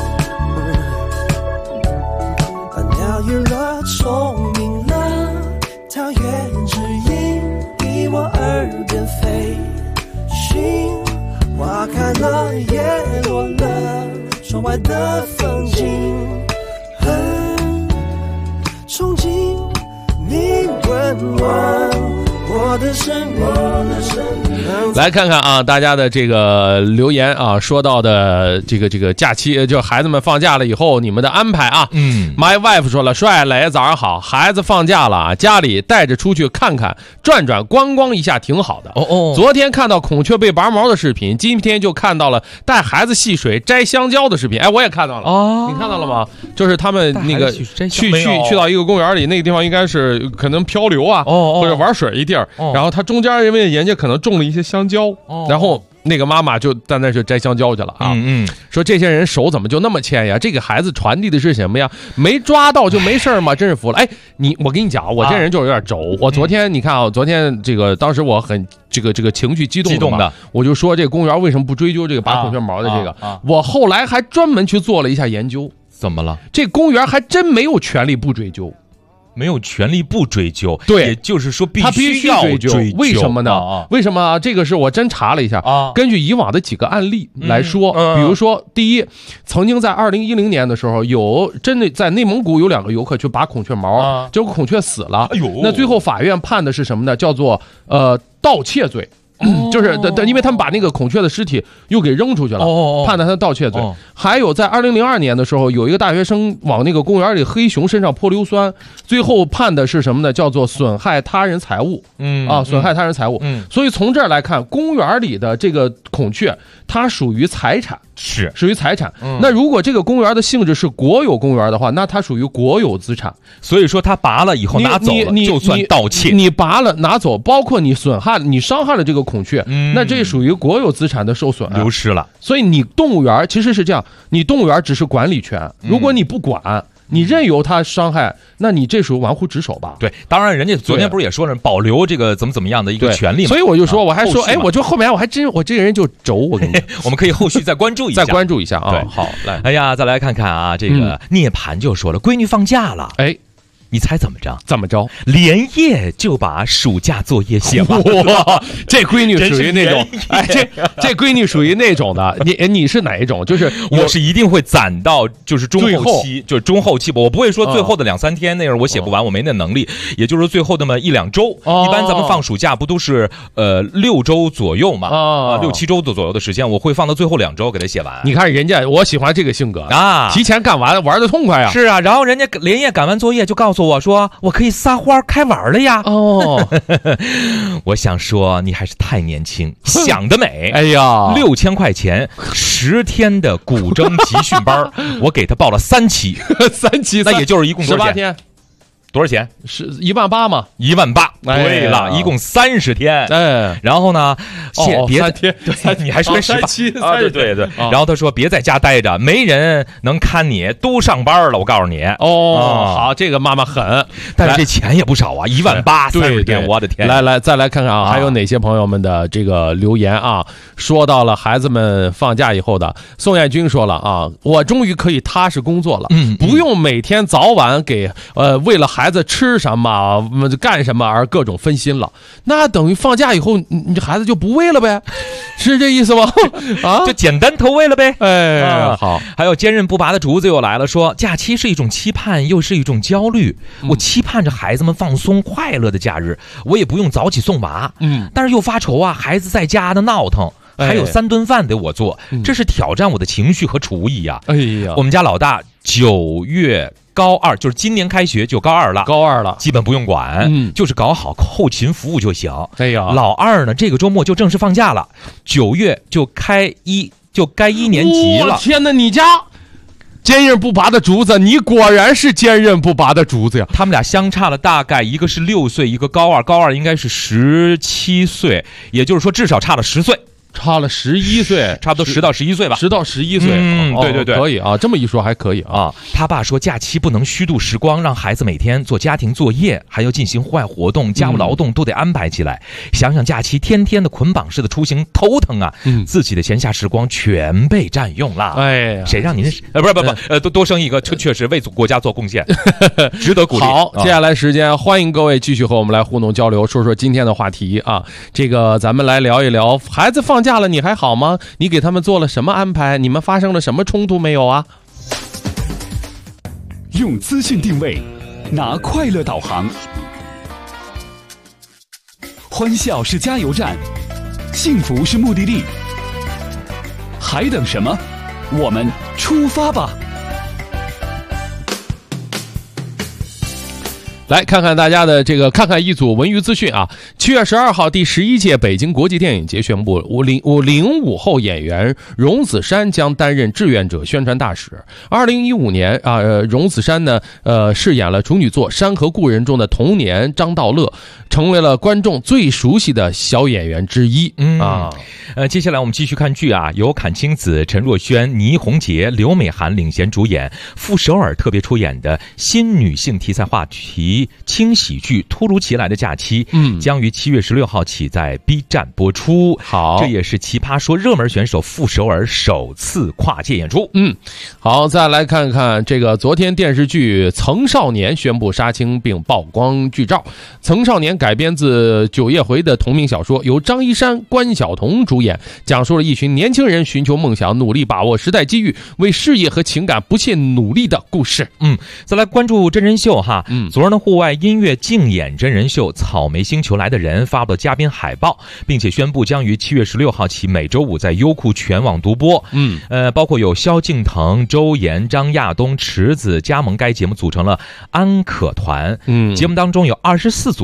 鸟语了，聪明了，它原指引离我耳边飞行，花开了，叶落了，窗外的风景很憧憬，你问我的生命。 来看看啊，大家的这个留言啊，说到的这个假期，就孩子们放假了以后，你们的安排啊。My wife 说了，帅磊早上好，孩子放假了啊，家里带着出去看看转转观光一下挺好的。昨天看到孔雀被拔毛的视频，今天就看到了带孩子戏水摘香蕉的视频。哎，我也看到了。你看到了吗？就是他们那个去到一个公园里，那个地方应该是可能漂流啊，或者玩水一地儿，然后他中间因为人家可能种了一些香蕉，然后那个妈妈就在那去摘香蕉去了啊。说这些人手怎么就那么欠呀？这个孩子传递的是什么呀？没抓到就没事吗？真是服了。哎，我跟你讲，我这人就有点轴。我昨天你看啊，昨天这个当时我很这个情绪激动的，我就说这个公园为什么不追究这个拔孔雀毛的这个？我后来还专门去做了一下研究。 怎么了？ 这公园还真没有权利不追究。 没有权利不追究， 对， 也就是说他必须要追究。为什么呢？为什么啊？这个是我真查了一下啊，根据以往的几个案例来说，比如说，第一，曾经在2010年的时候，有真的在内蒙古有2个游客去拔孔雀毛，结果孔雀死了。那最后法院判的是什么呢？叫做盗窃罪。就是因为他们把那个孔雀的尸体又给扔出去了，判了他的盗窃罪。还有在2002年的时候，有一个大学生往那个公园里黑熊身上泼硫酸，最后判的是什么呢？叫做损害他人财物。损害他人财物。所以从这儿来看，公园里的这个孔雀它属于财产，属于财产。 那如果这个公园的性质是国有公园的话，那它属于国有资产。 所以说他拔了以后拿走了，就算盗窃。 你拔了拿走，包括你损害、你伤害了这个孔雀，那这属于国有资产的受损、 流失了。 所以你动物园其实是这样，你动物园只是管理权，如果你不管。你任由它伤害，那你这属于玩忽职守吧？ 对，当然人家昨天不是也说了保留这个怎么样的一个权利嘛？ 所以我就说，我还说，我就后面我这个人就轴，我跟你我们可以后续再关注一下， 啊。 对， 好，来， 哎呀，再来看看啊，这个涅槃就说了，闺女放假了，你猜怎么着？连夜就把暑假作业写完。 哇，这闺女属于那种，这闺女属于那种的。你是哪一种？就是我是一定会攒到就是中后期，就是中后期吧。我不会说最后的2-3天那样我写不完，我没那能力。也就是说最后那么1-2周，一般咱们放暑假不都是6周左右嘛？6-7周左右的时间，我会放到最后2周给他写完。 你看人家，我喜欢这个性格啊， 提前干完玩得痛快啊。 是啊，然后人家连夜赶完作业就告诉我说我可以撒欢开玩了呀。我想说你还是太年轻，想得美。 哎呀 ，6000块钱10天的古筝集训班，我给他报了3期 ，3期， 那也就是一共多少钱？18 天。 多少钱？ 是18000嘛 ？18000。对了，一共30天。然后呢？别 3天， 你还说 3期啊？ 对。然后他说别在家待着，没人能看你，都上班了。我告诉你。 好，这个妈妈狠， 但是这钱也不少啊，18000，30天，我的天！ 来，再来看看啊，还有哪些朋友们的这个留言啊？说到了孩子们放假以后的，宋艳军说了啊，我终于可以踏实工作了，不用每天早晚给为了孩子吃什么干什么而各种分心了，那等于放假以后你孩子就不喂了呗，是这意思吗？啊， 就简单投喂了呗。 好。 还有坚韧不拔的竹子又来了，说假期是一种期盼，又是一种焦虑。我期盼着孩子们放松快乐的假日，我也不用早起送娃。但是又发愁啊，孩子在家的闹腾。还有3顿饭得我做，这是挑战我的情绪和厨艺呀。 哎呀， 我们家老大9月高2，就是今年开学就高2了，基本不用管，就是搞好后勤服务就行。 哎呀， 老二呢，这个周末就正式放假了，9月就该1年级了。 天哪，你家坚韧不拔的竹子，你果然是坚韧不拔的竹子呀！ 他们俩相差了大概一个是6岁，一个高2应该是17岁，也就是说至少差了10岁。 差了11岁， 差不多10到11岁吧 ，10到11岁。 对， 可以啊，这么一说还可以啊。 他爸说假期不能虚度时光，让孩子每天做家庭作业，还要进行户外活动，家务劳动都得安排起来。想想假期天天的捆绑式的出行，头疼啊！自己的闲暇时光全被占用了。 哎呀， 谁让您不多生一个，确实为国家做贡献，值得鼓励。 好，接下来时间欢迎各位继续和我们来互动交流，说说今天的话题啊。这个咱们来聊一聊，孩子放假了你还好吗？你给他们做了什么安排？你们发生了什么冲突没有啊？ 用资讯定位，拿快乐导航，欢笑是加油站，幸福是目的地，还等什么？我们出发吧！ 来看看大家的这个，看看一组文娱资讯啊。7月12号，第11届北京国际电影节宣布，50五后演员荣梓杉将担任志愿者宣传大使。2015年啊，荣梓杉呢，饰演了处女作《山河故人》中的童年张道乐，成为了观众最熟悉的小演员之一啊。 接下来我们继续看剧啊，由阚清子、陈若萱、倪虹洁、刘美涵领衔主演，傅首尔特别出演的新女性题材话题轻喜剧《突如其来的假期》，将于7月16号起在 B 站播出。 好， 这也是奇葩说热门选手傅首尔首次跨界演出。 好，再来看看这个，昨天电视剧《曾少年》宣布杀青并曝光剧照。《曾少年》改编自9夜回的同名小说，由张一山、关晓彤主演，讲述了一群年轻人寻求梦想，努力把握时代机遇，为事业和情感不懈努力的故事。 再来关注真人秀哈。昨日呢，户外音乐竞演真人秀《草莓星球来的人》发布了嘉宾海报，并且宣布将于7月16号起每周5在优酷全网独播。包括有萧敬腾、周岩、张亚东、池子加盟该节目，组成了安可团。节目当中有24组音乐人。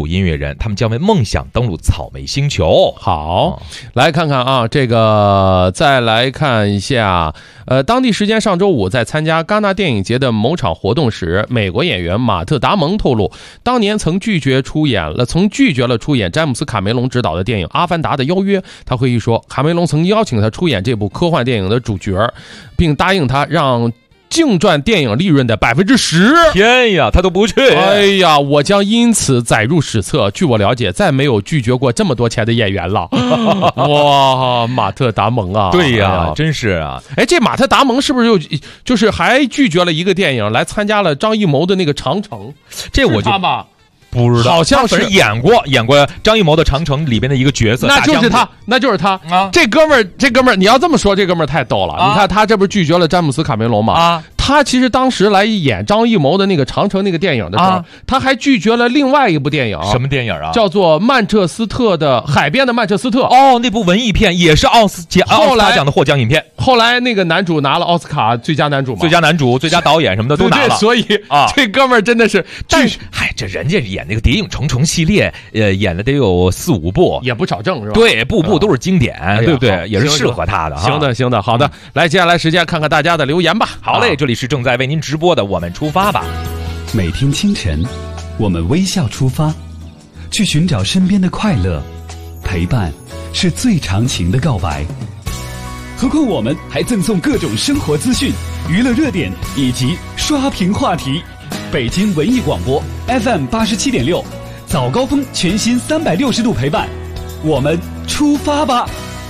人，他们将为梦想登陆草莓星球。 好，来看看啊，这个再来看一下，当地时间上周五，在参加戛纳电影节的某场活动时，美国演员马特·达蒙透露，当年曾拒绝了出演詹姆斯·卡梅隆执导的电影《阿凡达》的邀约。他回忆说，卡梅隆曾邀请他出演这部科幻电影的主角，并答应他让净赚电影利润的10%。 天呀，他都不去！ 哎呀，我将因此载入史册。据我了解，再没有拒绝过这么多钱的演员了。哇，马特·达蒙啊！ 对呀，真是啊！ 哎，这马特·达蒙是不是就是还拒绝了一个电影，来参加了张艺谋的那个《长城》？ 这我就他吧。 不知道， 好像是演过张艺谋的《长城》里边的一个角色， 那就是他啊！这哥们儿，你要这么说，这哥们儿太逗了。你看他这不是拒绝了詹姆斯·卡梅隆吗？啊，他其实当时来演张艺谋的那个《长城》那个电影的时候，他还拒绝了另外一部电影。 什么电影啊？ 叫做《曼彻斯特的海边的曼彻斯特》。 哦，那部文艺片也是奥斯卡奖的获奖影片。 后来那个男主拿了奥斯卡最佳男主嘛， 最佳男主、最佳导演什么的都拿了。 对，所以这哥们儿真的是， 但是这人家演那个《谍影重重》系列，演了得有4-5部， 也不少挣是吧？ 对，部部都是经典，对不对？也是适合他的。 行的，好的，来，接下来时间看看大家的留言吧。 好嘞，这里是正在为您直播的《我们出发吧》。 每天清晨，我们微笑出发，去寻找身边的快乐，陪伴是最长情的告白。何况我们还赠送各种生活资讯、娱乐热点以及刷屏话题。北京文艺广播 FM 87.6，早高峰全新360度陪伴，我们出发吧！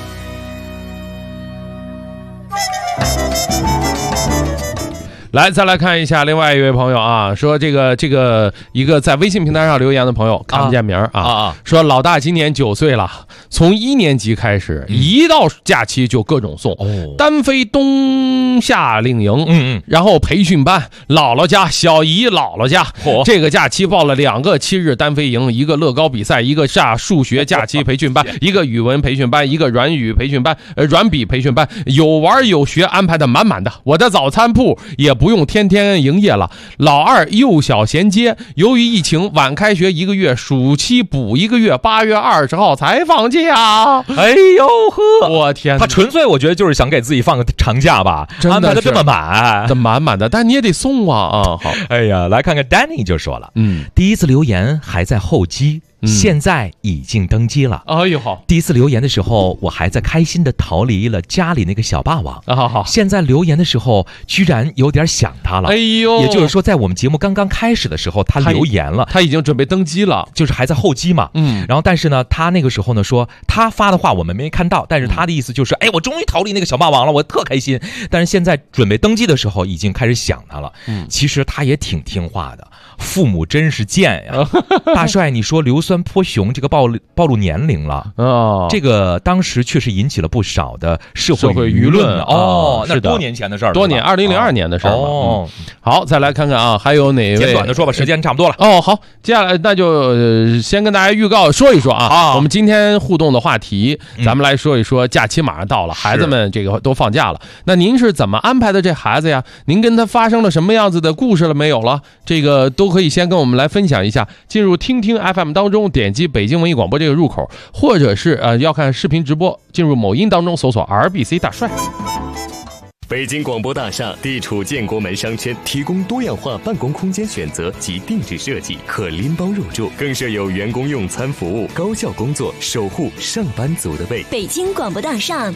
来，再来看一下另外一位朋友啊，说这个一个在微信平台上留言的朋友看不见名说老大今年9岁了，从1年级开始，一到假期就各种送，单飞冬夏令营，然后培训班，姥姥家、小姨姥姥家，这个假期报了2个7日单飞营，一个乐高比赛，一个数学假期培训班，一个语文培训班，一个软语培训班，软笔培训班，有玩有学，安排的满满的。我的早餐铺也不用天天营业了。老二幼小衔接，由于疫情晚开学1个月，暑期补1个月，8月20号才放假。 哎呦呵， 我天， 他纯粹我觉得就是想给自己放个长假吧，安排的这么满的，但你也得送啊。好， 哎呀，来看看 Danny 就说了，第一次留言还在候机。现在已经登机了。 哎呦好！ 第一次留言的时候，我还在开心的逃离了家里那个小霸王。 好。 现在留言的时候，居然有点想他了。 哎呦！ 也就是说，在我们节目刚刚开始的时候，他留言了， 他已经准备登机了， 就是还在候机嘛。然后但是呢，他那个时候呢说他发的话我们没看到，但是他的意思就是，哎，我终于逃离那个小霸王了，我特开心。但是现在准备登机的时候，已经开始想他了。其实他也挺听话的。父母真是贱呀！大帅，你说硫酸泼熊这个暴露年龄了这个当时确实引起了不少的社会舆论那是多年前的事儿， 多年2002年的事儿好，再来看看啊，还有哪位？ 简短的说吧，时间差不多了。 好，接下来那就先跟大家预告说一说啊，我们今天互动的话题，咱们来说一说假期马上到了，孩子们这个都放假了，那您是怎么安排的这孩子呀？您跟他发生了什么样子的故事了没有了？这个都可以先跟我们来分享一下。进入听听 FM 当中，点击北京文艺广播这个入口，或者是要看视频直播，进入某音当中搜索 RBC 大帅。 北京广播大厦地处建国门商圈，提供多样化办公空间选择及定制设计，可拎包入住，更设有员工用餐服务，高效工作，守护上班族的胃。 北京广播大厦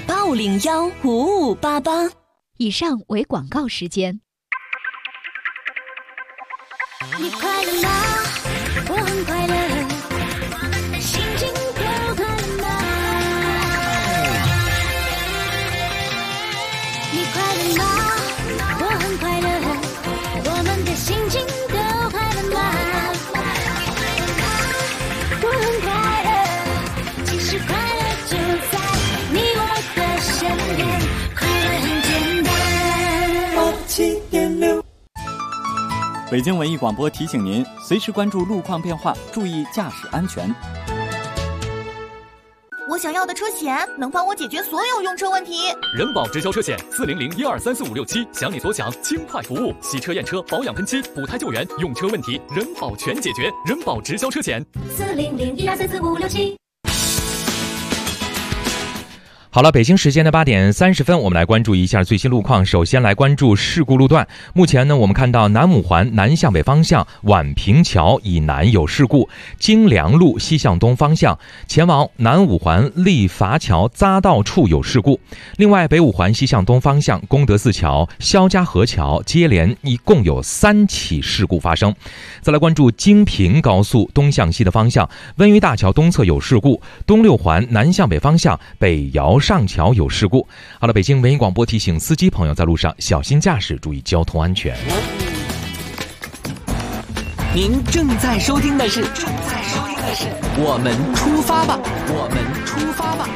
8515588。 以上为广告时间。 你快乐吗？我很快乐，心情都快乐吗？你快乐吗？我很快乐，我们的心情都快乐吗？我很快乐，其实快乐就在你我的身边，快乐很简单。87.6 北京文艺广播提醒您，随时关注路况变化，注意驾驶安全。 我想要的车险能帮我解决所有用车问题。 人保直销车险400123456想你所想，轻快服务，洗车验车、保养喷漆、补胎救援，用车问题人保全解决。人保直销车险 400123456。 好了，北京时间的8点30分，我们来关注一下最新路况。首先来关注事故路段。目前呢，我们看到南五环南向北方向宛平桥以南有事故，京良路西向东方向前往南五环立罚桥匝道处有事故。另外，北五环西向东方向功德寺桥、肖家河桥接连一共有3起事故发生。再来关注京平高速东向西的方向，温榆大桥东侧有事故，东六环南向北方向北窑上桥有事故。好了，北京文艺广播提醒司机朋友在路上小心驾驶，注意交通安全。 您正在收听的是我们出发吧，我们出发吧。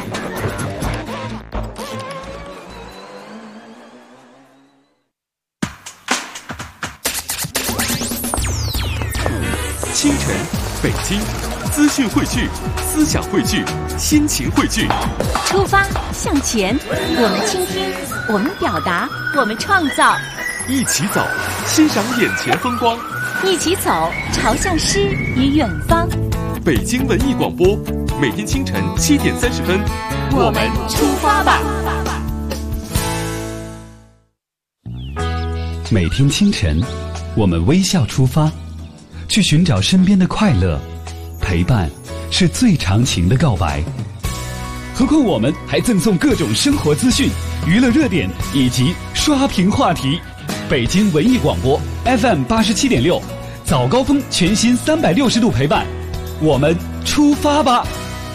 清晨，北京，资讯汇聚，思想汇聚，心情汇聚。 出发向前，我们倾听，我们表达，我们创造。 一起走，欣赏眼前风光。 一起走，朝向诗与远方。 北京文艺广播，每天清晨7点30分， 我们出发吧。 每天清晨，我们微笑出发，去寻找身边的快乐。陪伴是最长情的告白。何况我们还赠送各种生活资讯、娱乐热点以及刷屏话题。北京文艺广播 FM 87.6，早高峰全新360度陪伴，我们出发吧。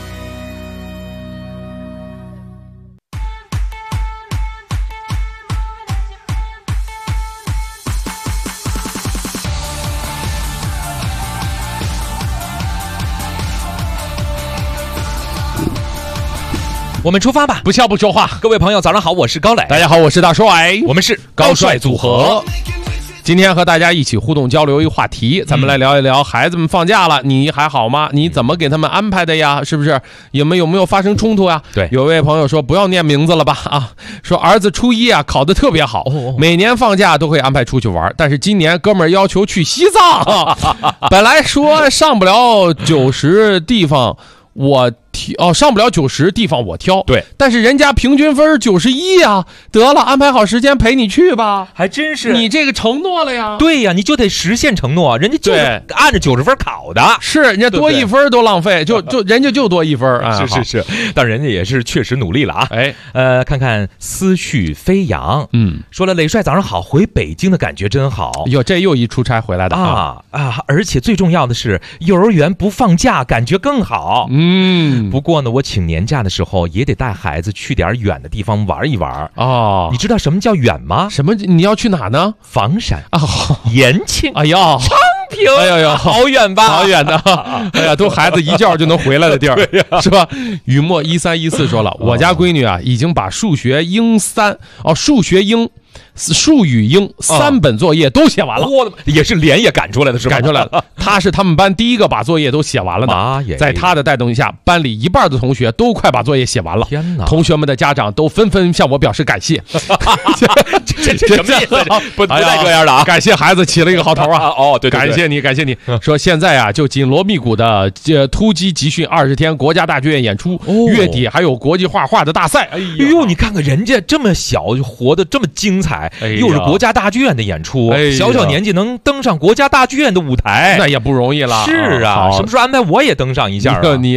我们出发吧， 不笑不说话。 各位朋友早上好，我是高磊。 大家好，我是大帅， 我们是高帅组合。今天和大家一起互动交流一个话题，咱们来聊一聊孩子们放假了，你还好吗？你怎么给他们安排的呀？是不是有没有发生冲突呀？ 对， 有位朋友说不要念名字了吧啊，说儿子初一啊考得特别好，每年放假都会安排出去玩，但是今年哥们儿要求去西藏，本来说上不了90地方我上不了90地方我挑， 对， 但是人家平均分91啊，得了，安排好时间陪你去吧， 还真是你这个承诺了呀， 对呀，你就得实现承诺，人家就是按着90分考的， 是人家多1分都浪费，就人家就多1分， 是，但人家也是确实努力了啊，看看思绪飞扬，说了磊帅早上好，回北京的感觉真好， 哟，这又一出差回来的而且最重要的是幼儿园不放假，感觉更好，不过呢，我请年假的时候也得带孩子去点远的地方玩一玩哦。 你知道什么叫远吗？ 什么？你要去哪呢？ 房山延庆， 哎呀， 昌平， 哎呀， 好远吧？ 好远的，哎呀，都孩子一觉就能回来的地儿，是吧？雨墨1314说了，我家闺女啊，已经把数学英数语英3本作业都写完了， 也是连夜赶出来的是吧？ 赶出来了，他是他们班第一个把作业都写完了的，在他的带动下，班里一半的同学都快把作业写完了。 天哪！ 同学们的家长都纷纷向我表示感谢。 这什么意思？不带这样的啊！ 感谢孩子起了一个好头啊！ 对， 感谢你。说现在啊，就紧锣密鼓的突击集训20天国家大剧院演出，月底还有国际画画的大赛。哎呦，你看看人家这么小就活得这么精彩。又是国家大剧院的演出，小年纪能登上国家大剧院的舞台， 那也不容易了。 是啊，什么时候安排我也登上一下啊？ 你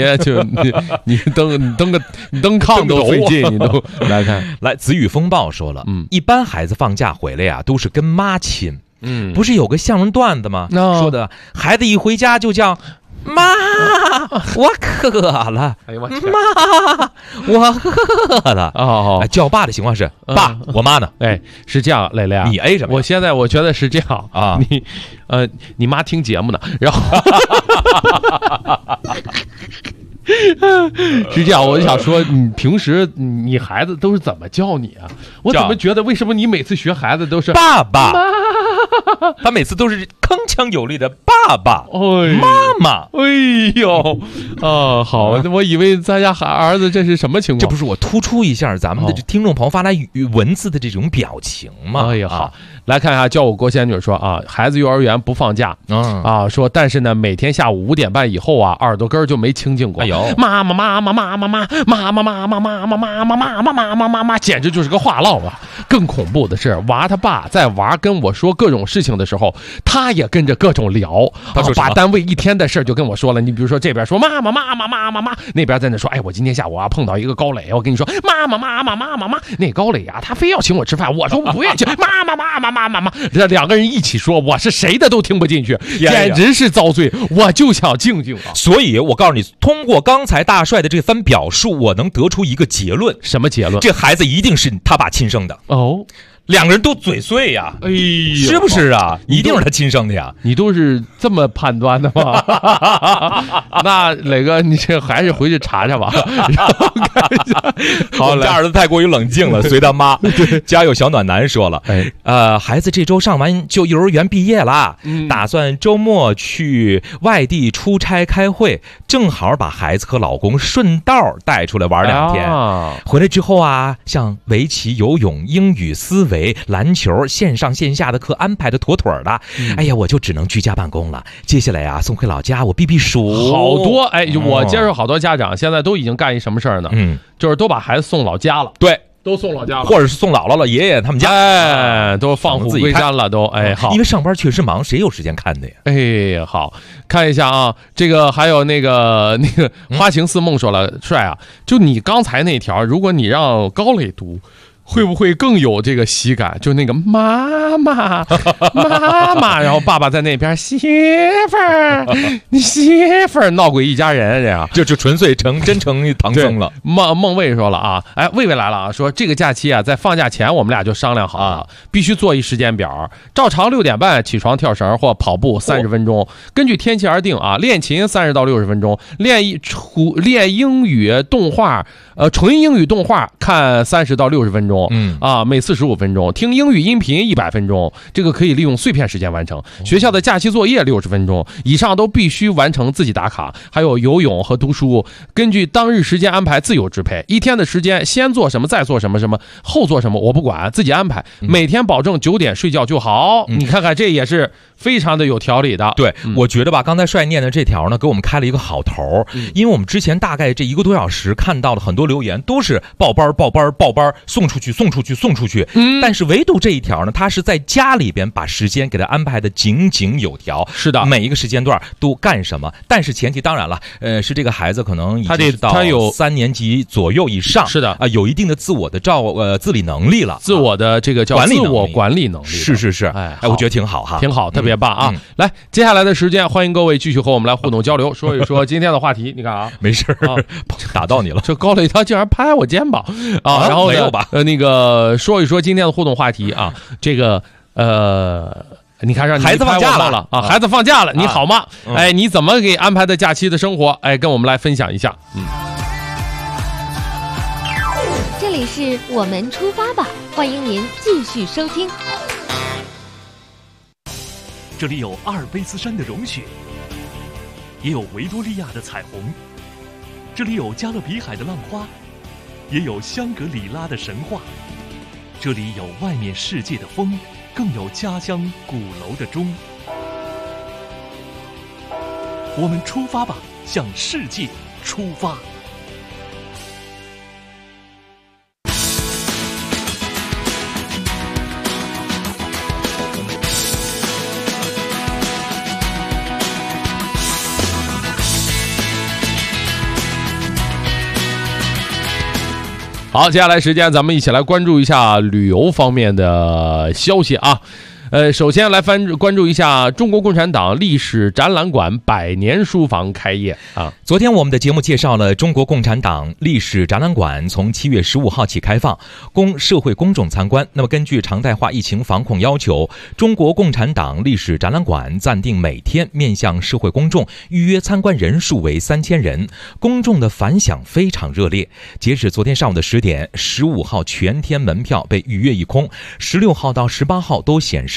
登炕都费劲，你都来看。 来，子语风暴说了，一般孩子放假回来呀，都是跟妈亲。不是有个相声段子吗？说的孩子一回家就叫妈，我渴了。 哎呦我妈，我渴了。叫爸的情况是爸，我妈呢？ 是这样，磊磊啊， 你 A 什么？ 我觉得是这样啊，你妈听节目呢，然后是这样，我就想说，你平时你孩子都是怎么叫你啊？我怎么觉得为什么你每次学孩子都是爸爸？ 他每次都是铿锵有力的爸爸、妈妈。 哎呦，啊，好，我以为咱家儿子这是什么情况？ 这不是我突出一下咱们的听众朋友发来文字的这种表情吗？ 哎呀，好，来看一下，叫我郭仙女说啊，孩子幼儿园不放假啊，说但是呢，每天下午5点半以后啊，耳朵根就没清净过。哎呦，妈妈妈妈妈妈妈妈妈妈妈妈妈妈妈妈妈，简直就是个话唠啊！更恐怖的是，娃他爸在娃跟我说各种事情的时候，他也跟着各种聊，把单位一天的事就跟我说了。你比如说这边说妈妈妈妈妈妈妈，那边在那说，哎，我今天下午啊碰到一个高磊，我跟你说妈妈妈妈妈妈妈，那高磊啊他非要请我吃饭，我说我不愿意去，妈妈妈妈妈妈妈，这2个人一起说，我是谁的都听不进去，简直是遭罪，我就想静静啊。 所以我告诉你，通过刚才大帅的这番表述，我能得出一个结论。 什么结论？ 这孩子一定是他爸亲生的哦。 2个人都嘴碎呀， 哎呀， 是不是啊？一定是他亲生的呀？ 你都是这么判断的吗？那磊哥，你这还是回去查查吧。然后看一下， 好，家儿子太过于冷静了，随他妈。家有小暖男说了，孩子这周上完就幼儿园毕业了，打算周末去外地出差开会，正好把孩子和老公顺道带出来玩2天。回来之后啊，像围棋、游泳、英语、思维、篮球线上线下的课安排的妥妥的。哎呀，我就只能居家办公了。接下来啊，送回老家我避避暑。 好多我接触好多家长现在都已经干一什么事儿呢？就是都把孩子送老家了。 对。 都送老家了， 或者是送姥姥了、爷爷他们家， 都放虎归山了，都好， 因为上班确实忙，谁有时间看的呀？ 好，看一下啊，这个还有那个花情似梦说了，帅啊，就你刚才那条，如果你让高磊读，会不会更有这个喜感？就那个妈妈妈妈，然后爸爸在那边媳妇儿，你媳妇儿闹鬼一家人，这样就纯粹真成唐僧了。 孟卫说了啊，魏魏来了啊，说这个假期啊，在放假前我们俩就商量好了，必须做一时间表，照常6点半起床跳绳或跑步30分钟，根据天气而定啊，练琴30到60分钟，练英语动画，纯英语动画看30到60分钟。每45分钟，听英语音频100分钟，这个可以利用碎片时间完成。学校的假期作业60分钟以上都必须完成，自己打卡。还有游泳和读书，根据当日时间安排自由支配。一天的时间先做什么，再做什么，后做什么我不管，自己安排。每天保证9点睡觉就好。你看看，这也是非常的有条理的。 对，我觉得吧，刚才帅念的这条呢，给我们开了一个好头。因为我们之前大概这1个多小时看到了很多留言，都是报班，送出去。但是唯独这一条呢，他是在家里边把时间给他安排的井井有条。 是的， 每一个时间段都干什么。但是前提当然了，是这个孩子可能已经到有 3年级左右以上。 是的啊，有一定的自我的自理能力了， 自我的这个叫自我管理能力。 是。我觉得挺好哈， 挺好，特别棒啊！来，接下来的时间，欢迎各位继续和我们来互动交流，说一说今天的话题。你看啊， 没事打到你了。 这高磊他竟然拍我肩膀啊！然后没有吧？ 说一说今天的互动话题啊，这个你看，让你孩子放假了啊，孩子放假了，你好吗？你怎么给安排的假期的生活？跟我们来分享一下。 这里是我们出发吧，欢迎您继续收听。 这里有阿尔卑斯山的融雪，也有维多利亚的彩虹，这里有加勒比海的浪花，也有香格里拉的神话。这里有外面世界的风，更有家乡鼓楼的钟。我们出发吧，向世界出发。 好，接下来时间咱们一起来关注一下旅游方面的消息啊。首先来关注一下中国共产党历史展览馆100年书房开业啊。 昨天我们的节目介绍了中国共产党历史展览馆从7月15号起开放，供社会公众参观。那么根据常态化疫情防控要求，中国共产党历史展览馆暂定每天面向社会公众预约参观人数为3000人，公众的反响非常热烈。截止昨天上午的10点，15号全天门票被预约一空，16号到18号都显示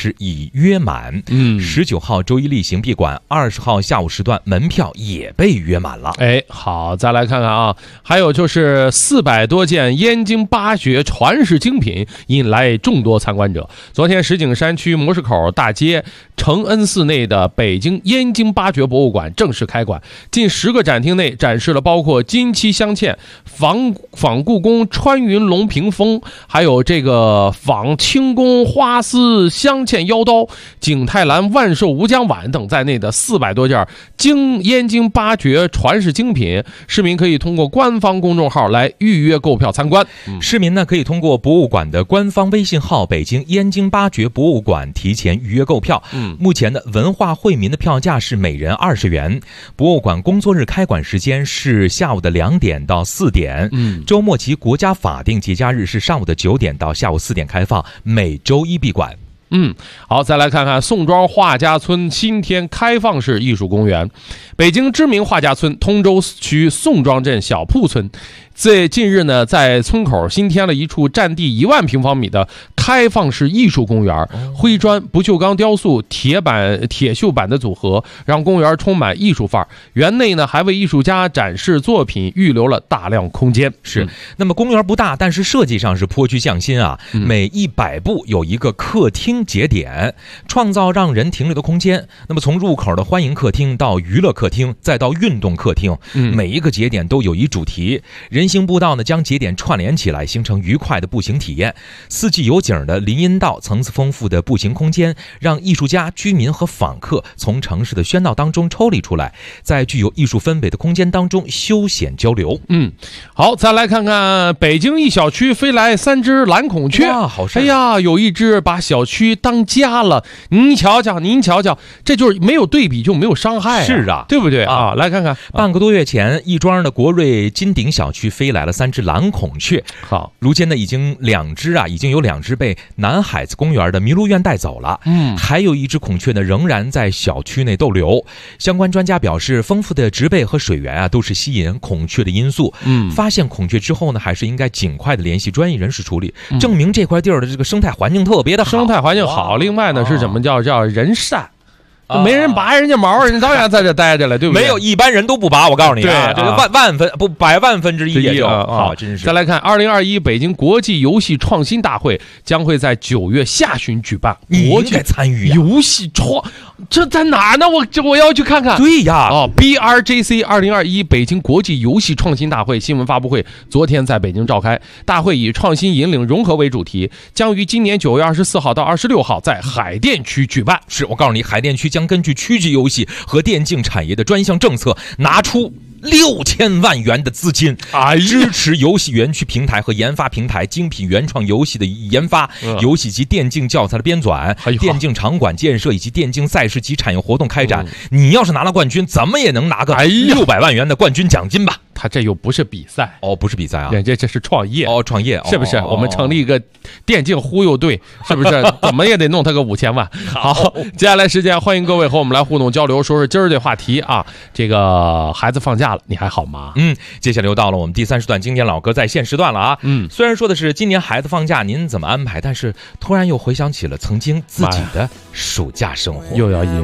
是已约满。19号周一例行闭馆，20号下午时段门票也被约满了。 好，再来看看啊，还有就是400多件燕京八绝传世精品引来众多参观者。昨天石景山区模式口大街承恩寺内的北京燕京八绝博物馆正式开馆，近10个展厅内展示了包括金漆镶嵌、仿故宫穿云龙屏风，还有这个仿清宫花丝镶嵌腰刀、景泰蓝万寿无疆碗等在内的400多件燕京八绝传世精品，市民可以通过官方公众号来预约购票参观。 市民呢可以通过博物馆的官方微信号北京燕京八绝博物馆提前预约购票。目前的文化惠民的票价是每人20元。博物馆工作日开馆时间是下午的2点到4点，周末及国家法定节假日是上午的9点到下午4点开放，每周一闭馆。 好，再来看看宋庄画家村新添开放式艺术公园。北京知名画家村通州区宋庄镇小铺村近日呢，在村口新添了一处占地1万平方米的开放式艺术公园，灰砖、不锈钢雕塑、铁锈板的组合，让公园充满艺术范儿。园内呢，还为艺术家展示作品预留了大量空间。 那么公园不大，但是设计上是颇具匠心啊。每100步有一个客厅节点，创造让人停留的空间。那么从入口的欢迎客厅到娱乐客厅，再到运动客厅，每一个节点都有一主题。人行步道呢，将节点串联起来，形成愉快的步行体验。四季有景的林荫道，层次丰富的步行空间，让艺术家、居民和访客从城市的喧闹当中抽离出来，在具有艺术氛围的空间当中休闲交流。 好，再来看看北京一小区飞来3只蓝孔雀。 好事！ 有一只把小区当家了。您瞧瞧，这就是没有对比就没有伤害。 是啊， 对不对啊？来看看， 半个多月前，亦庄的国瑞金鼎小区飞来了3只蓝孔雀。 好， 如今呢，已经有2只被南海子公园的麋鹿院带走了。还有1只孔雀呢，仍然在小区内逗留。相关专家表示，丰富的植被和水源啊，都是吸引孔雀的因素。发现孔雀之后呢，还是应该尽快的联系专业人士处理，证明这块地儿的这个生态环境特别的好。 生态环境好，另外呢是怎么叫人善。没人拔人家毛，人照样在这待着了，对不对？ 没有一般人都不拔，我告诉你啊，这个100万分之一也就好，真是。 再来看2021北京国际游戏创新大会将会在9月下旬举办， 你应该参与呀。 游戏这在哪儿呢？我要去看看。 对呀 ，BRJC 2021北京国际游戏创新大会新闻发布会昨天在北京召开，大会以创新引领融合为主题，将于今年9月24号到26号在海淀区举办。 是我告诉你，海淀区将根据区级游戏和电竞产业的专项政策，拿出6000万元的资金，支持游戏园区平台和研发平台精品原创游戏的研发，游戏及电竞教材的编纂，电竞场馆建设以及电竞赛事及产业活动开展。你要是拿了冠军，怎么也能拿个600万元的冠军奖金吧？ 他这又不是比赛不是比赛啊， 这是创业创业是不是？我们成立一个电竞忽悠队，是不是？怎么也得弄他个5000万。好，接下来时间欢迎各位和我们来互动交流，说说今儿这话题啊。这个孩子放假了，你还好吗？ 接下来又到了我们第3时段经典老歌在线时段了啊。虽然说的是今年孩子放假您怎么安排，但是突然又回想起了曾经自己的暑假生活。 又要赢。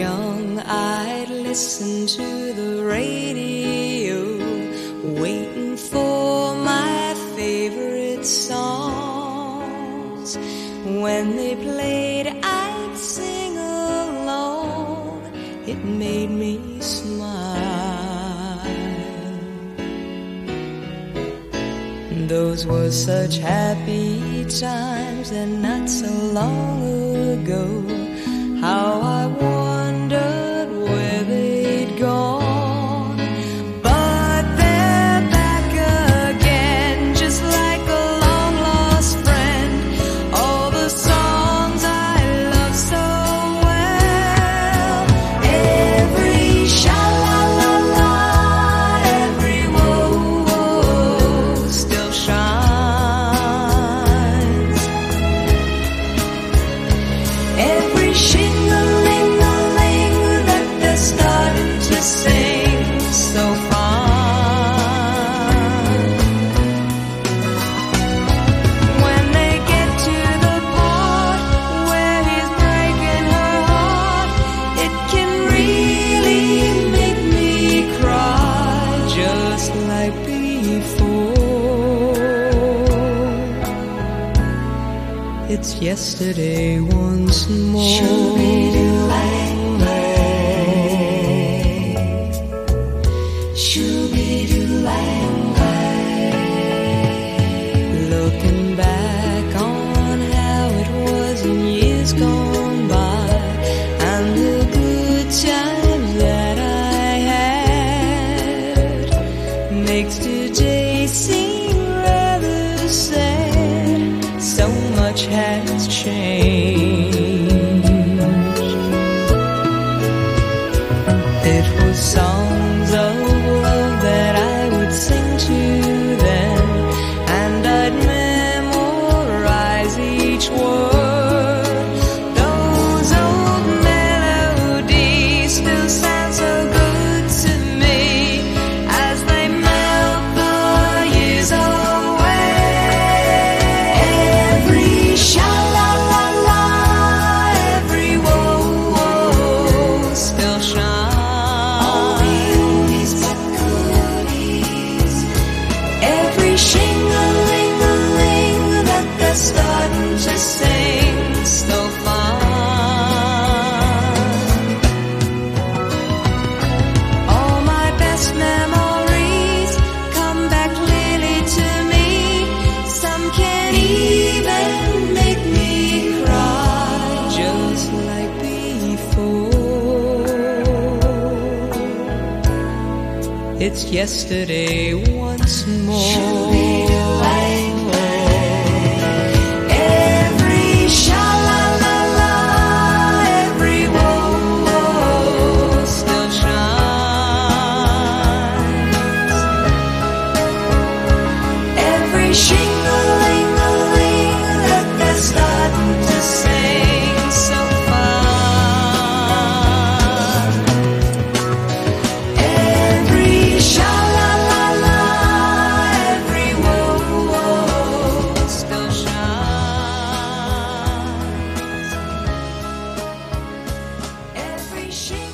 Waiting for my favorite songs. When they played, I'd sing along. It made me smile. Those were such happy times, and not so long ago. How I wondered where they'd gone. Every shing-a-ling-a-ling like before. It's yesterday once more. Looking back on how it was in years gone by, and the good times that I had, makes today seem rather sad. So much has changed. It was songs of love that I would sing to them, and I'd memorize each word. Those old melodies still sound so good to me as they melt the years away. Every sha-la-la-la, every whoa-whoa still shines. All the oldies but goodies, every shing-a-ling-a-ling that they're starting to sing still fine. All my best memories come back clearly to me. Some can even make me cry, just like before. It's yesterday once more. Every sha-la-la-la, every whoa-whoa still shines. Every shing-a-ling-a-ling that they're starting to sing so fine. Every sha-la-la-la, every whoa-whoa still shines. Every shing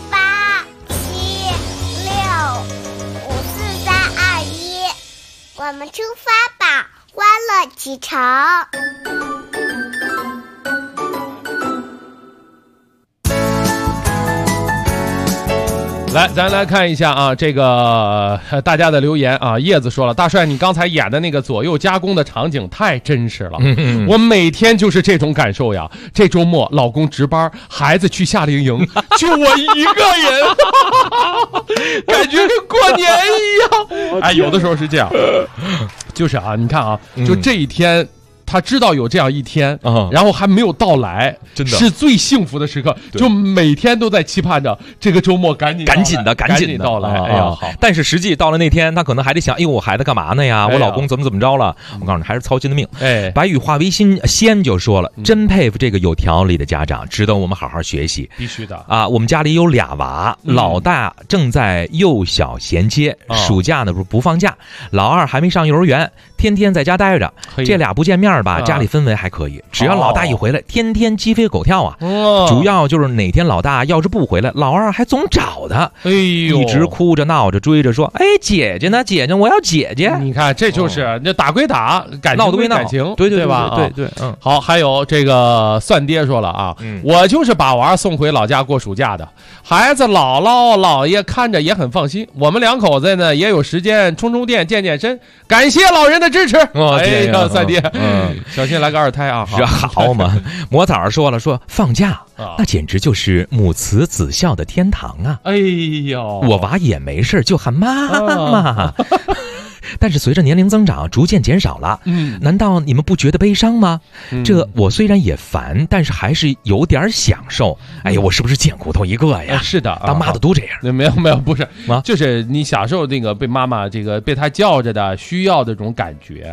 8、7、6、5、4、3、2、1，我们出发吧，欢乐启程。 来，咱来看一下啊，这个大家的留言啊。叶子说了，大帅，你刚才演的那个左右加工的场景太真实了，我每天就是这种感受呀。这周末老公值班，孩子去夏令营，就我一个人，感觉跟过年一样。哎，有的时候是这样，就是啊，你看啊，就这一天。他知道有这样一天，然后还没有到来， 真的是最幸福的时刻，就每天都在期盼着这个周末赶紧到来。哎呀，好！ 但是实际到了那天，他可能还得想，哎呦，我孩子干嘛呢呀？我老公怎么着了？我告诉你，还是操心的命。 哎， 白羽化为仙就说了，真佩服这个有条理的家长，值得我们好好学习。 必须的啊！我们家里有俩娃，老大正在幼小衔接，暑假呢不放假，老二还没上幼儿园，天天在家待着，这俩不见面吧，家里氛围还可以。只要老大一回来，天天鸡飞狗跳啊。主要就是哪天老大要是不回来，老二还总找他， 哎呦， 一直哭着闹着追着说：“哎，姐姐呢？姐姐，我要姐姐。” 你看，这就是那打归打，感情归感情， 对吧？ 对， 好，还有这个算爹说了啊，我就是把娃送回老家过暑假的，孩子姥姥姥爷看着也很放心，我们两口子呢也有时间充电健身，感谢老人的支持。哎呀，算爹，小心来个二胎啊！ 好嘛，魔枣说了，说放假那简直就是母慈子孝的天堂啊！ 哎呦， 我娃也没事就喊妈妈。但是随着年龄增长逐渐减少了，难道你们不觉得悲伤吗？这我虽然也烦，但是还是有点享受。哎呀，我是不是贱骨头一个呀？ 是的， 当妈的都这样。 没有，不是，就是你享受那个被妈妈这个被她叫着的需要的这种感觉。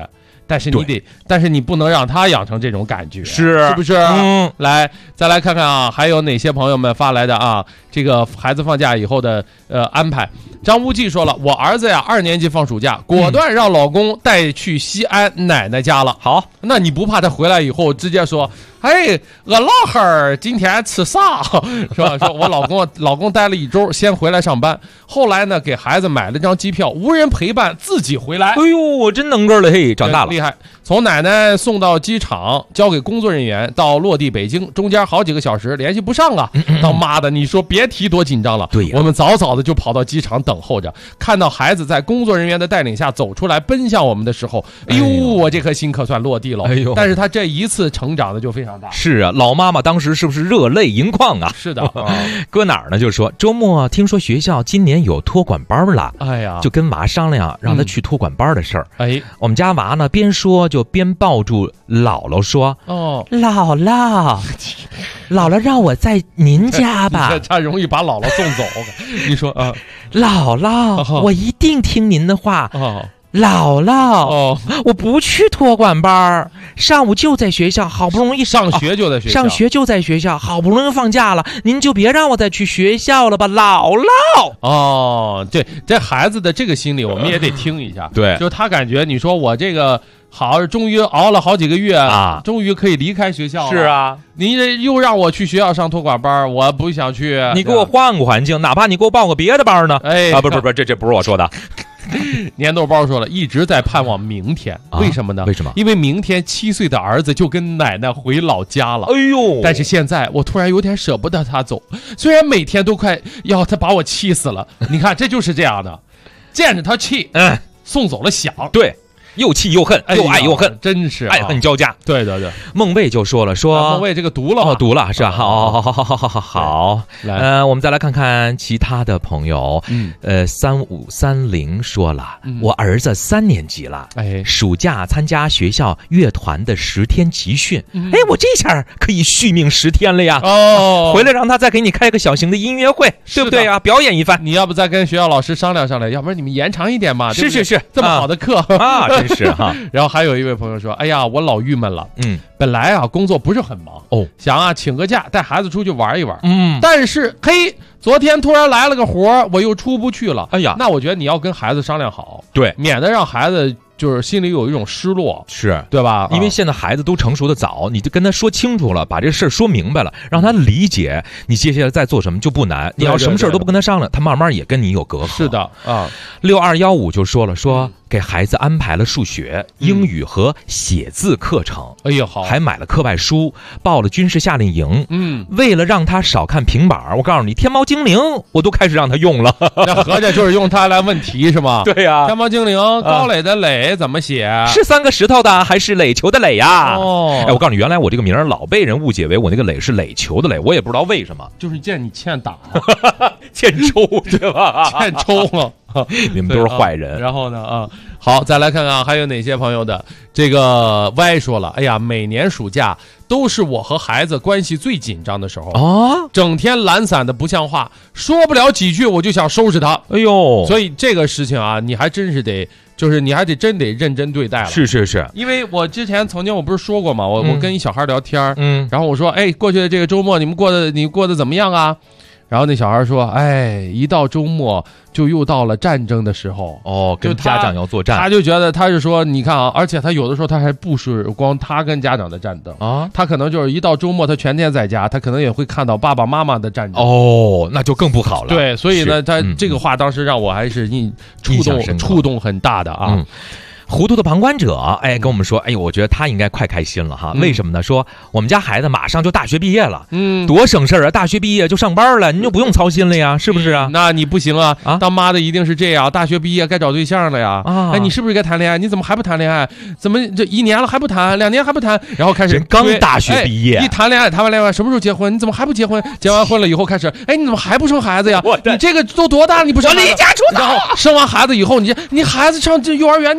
但是你不能让他养成这种感觉， 是不是？来，再来看看啊，还有哪些朋友们发来的啊？这个孩子放假以后的安排。张无忌说了，我儿子呀2年级放暑假，果断让老公带去西安奶奶家了。 好， 那你不怕他回来以后直接说，哎，我老汉儿今天吃啥？是吧？说我老公待了1周，先回来上班，后来呢给孩子买了张机票，无人陪伴自己回来。 哎呦，真能个了，嘿，长大了， 厉害！从奶奶送到机场，交给工作人员，到落地北京，中间好几个小时联系不上啊！他妈的，你说别提多紧张了。 对呀， 我们早早的就跑到机场等候着，看到孩子在工作人员的带领下走出来，奔向我们的时候，哎呦，我这颗心可算落地了。哎呦，但是他这一次成长的就非常大。 是啊，老妈妈当时是不是热泪盈眶啊？ 是的， 搁哪儿呢？就说周末听说学校今年有托管班了， 哎呀， 就跟娃商量让他去托管班的事儿。 哎， 我们家娃呢边说就边抱住姥姥说：“ 哦， 姥姥，姥姥让我在您家吧。” 他容易把姥姥送走。你说啊， 姥姥，我一定听您的话。姥姥，我不去托管班，上午就在学校，好不容易上学就在学校， 上学就在学校，好不容易放假了，您就别让我再去学校了吧，姥姥。 哦，对，这孩子的这个心理我们也得听一下。 对， 就他感觉你说我这个好，终于熬了好几个月啊， 终于可以离开学校了。 是啊， 你又让我去学校上托管班，我不想去。 你给我换个环境，哪怕你给我报个别的班呢？ 哎啊，不，这不是我说的。 粘豆包说了，一直在盼望明天，为什么呢？ 为什么？ 因为明天7岁的儿子就跟奶奶回老家了。 哎呦！ 但是现在我突然有点舍不得他走，虽然每天都快要他把我气死了。你看，这就是这样的，见着他气，送走了想。 对。又气又恨，又爱又恨， 真是爱恨交加。 对对对， 孟卫就说了， 孟卫这个读了， 读了是吧？好，我们再来看看其他的朋友。3530说了，我儿子3年级了，暑假参加学校乐团的10天集训，我这下可以续命10天了呀！哦，回来让他再给你开个小型的音乐会，对不对啊？表演一番。 你要不再跟学校老师商量商量，要不然你们延长一点嘛？ 是， 这么好的课啊！是哈， 然后还有一位朋友说：“哎呀，我老郁闷了。本来啊工作不是很忙想啊请个假带孩子出去玩一玩。但是嘿，昨天突然来了个活，我又出不去了。哎呀，那我觉得你要跟孩子商量好， 对， 免得让孩子就是心里有一种失落， 是对吧？ 因为现在孩子都成熟的早，你就跟他说清楚了，把这事儿说明白了，让他理解，你接下来再做什么就不难。你要什么事儿都不跟他商量，他慢慢也跟你有隔阂。 是的啊 ，6215就说了给孩子安排了数学、英语和写字课程。 哎呦好， 还买了课外书，报了军事夏令营。为了让他少看平板，我告诉你，天猫精灵我都开始让他用了。 那合着就是用它来问题是吗？ 对呀， 天猫精灵高垒的垒怎么写？ 是3个石头的还是垒球的垒呀？我告诉你，原来我这个名老被人误解为我那个垒是垒球的垒，我也不知道为什么。 就是见你欠打， 欠抽对吧？ 欠抽啊！ 你们都是坏人。 然后呢好，再来看看还有哪些朋友的。这个 Y 说了，哎呀，每年暑假都是我和孩子关系最紧张的时候整天懒散的不像话，说不了几句我就想收拾他。 哎呦， 所以这个事情啊，你还真是得，就是你还得真得认真对待了。 是， 因为我之前曾经我不是说过吗？我跟一小孩聊天，然后我说，哎，过去的这个周末你过得怎么样啊？然后那小孩说，哎，一到周末就又到了战争的时候跟家长要作战。 他就觉得他是说，你看啊，而且他有的时候他还不是光他跟家长的战争他可能就是一到周末他全天在家，他可能也会看到爸爸妈妈的战争。 那就更不好了。 对，所以呢，他这个话当时让我还是触动很大的啊。 糊涂的旁观者，跟我们说，我觉得他应该快开心了哈。为什么呢？说我们家孩子马上就大学毕业了，多省事儿啊！大学毕业就上班了，您就不用操心了呀，是不是啊？ 那你不行啊！当妈的一定是这样，大学毕业该找对象了呀！你是不是该谈恋爱？你怎么还不谈恋爱？怎么这1年了还不谈，2年还不谈？然后开始刚大学毕业， 一谈恋爱，谈完恋爱什么时候结婚？你怎么还不结婚？结完婚了以后开始，你怎么还不生孩子呀？你这个都多大了？你不生孩子？ 我离家出走。 然后生完孩子以后，你孩子上这幼儿园，你得看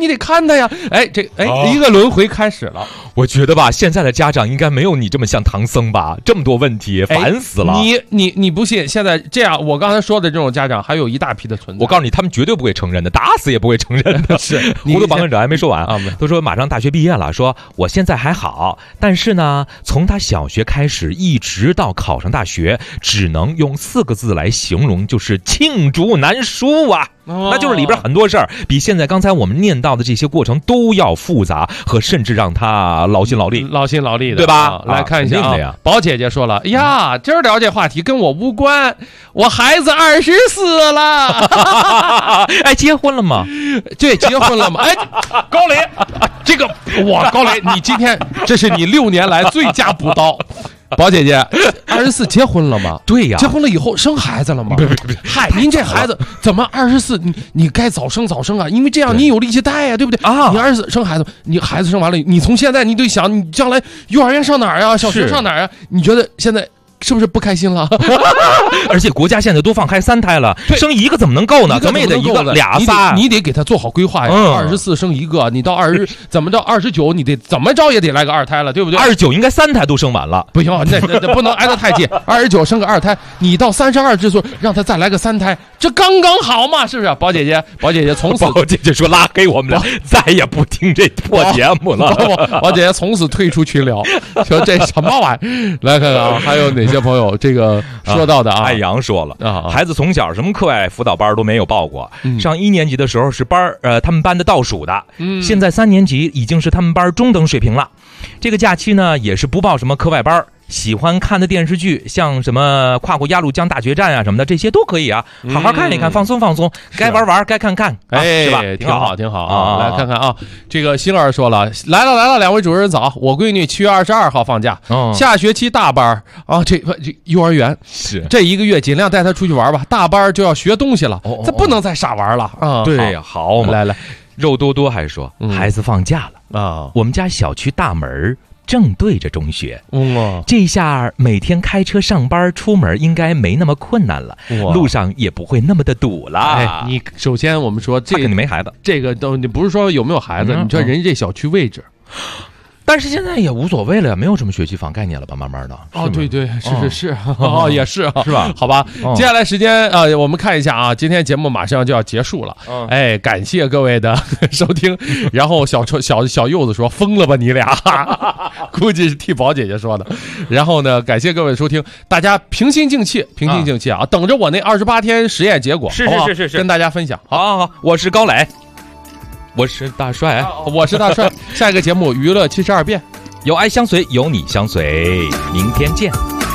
的呀。一个轮回开始了。 我觉得吧，现在的家长应该没有你这么像唐僧吧，这么多问题，烦死了。 你不信？现在这样，我刚才说的这种家长还有一大批的存在。 我告诉你，他们绝对不会承认的，打死也不会承认的。 是糊涂旁观者还没说完啊，都说马上大学毕业了，说我现在还好，但是呢，从他小学开始一直到考上大学，只能用4个字来形容，就是罄竹难书啊。那就是里边很多事儿比现在刚才我们念到的这些过程都要复杂，和甚至让他劳心劳力的，对吧？ 来看一下呀， 宝姐姐说了，呀，今儿聊这话题跟我无关，我孩子24了。 哎，结婚了吗？ 对，结婚了吗？哎，高磊，这个哇，高磊，你今天这是你6年来最佳补刀。宝姐姐，24结婚了吗？ 对呀， 结婚了以后生孩子了吗？ 不是， 嗨，您这孩子怎么24？你该早生啊，因为这样你有力气带呀，对不对啊？你24生孩子，你孩子生完了，你从现在你得想，你将来幼儿园上哪儿啊？小学上哪儿啊？你觉得现在是不是不开心了？ 而且国家现在都放开3胎了，生1个怎么能够呢？怎么也得1个2仨， 你得给他做好规划呀。24生1个，你到20怎么着29，你得怎么着也得来个2胎了，对不对 ？29应该3胎都生完了， 不行，那不能挨得太近。29生个2胎，你到32这岁让他再来个3胎，这刚刚好嘛，是不是？宝姐姐从此， 宝姐姐说拉黑我们俩，再也不听这破节目了。 宝姐姐从此退出群聊，说这什么玩意儿？来看看啊，还有哪些朋友这个说到的啊？ 艾阳说了，孩子从小什么课外辅导班都没有报过，上1年级的时候是他们班的倒数的，现在3年级已经是他们班中等水平了。这个假期呢，也是不报什么课外班。喜欢看的电视剧，像什么《跨过鸭绿江大决战》啊什么的，这些都可以啊，好好看一看，放松放松，该玩该看看，是吧？ 挺好啊！来看看啊，这个星儿说了，来了，两位主持人早，我闺女7月22号放假，下学期大班啊，这幼儿园是这 1个月尽量带她出去玩吧，大班就要学东西了，这不能再傻玩了啊！ 对呀，好嘛， 来， 肉多多还说孩子放假了啊，我们家小区大门正对着中学，这下每天开车上班出门应该没那么困难了，路上也不会那么的堵了。 你首先我们说这个肯定没孩子， 这个都你不是说有没有孩子，你说人家这小区位置。 但是现在也无所谓了，没有什么学区房概念了吧？慢慢的对，是也是啊， 是吧？ 好吧，接下来时间我们看一下啊，今天节目马上就要结束了，感谢各位的收听。然后小柚子说疯了吧你俩，估计是替宝姐姐说的。然后呢，感谢各位收听，大家平心静气啊，等着我那28天实验结果， 是跟大家分享。 好，我是高磊。我是大帅， 下一个节目娱乐72变， 有爱相随，有你相随，明天见。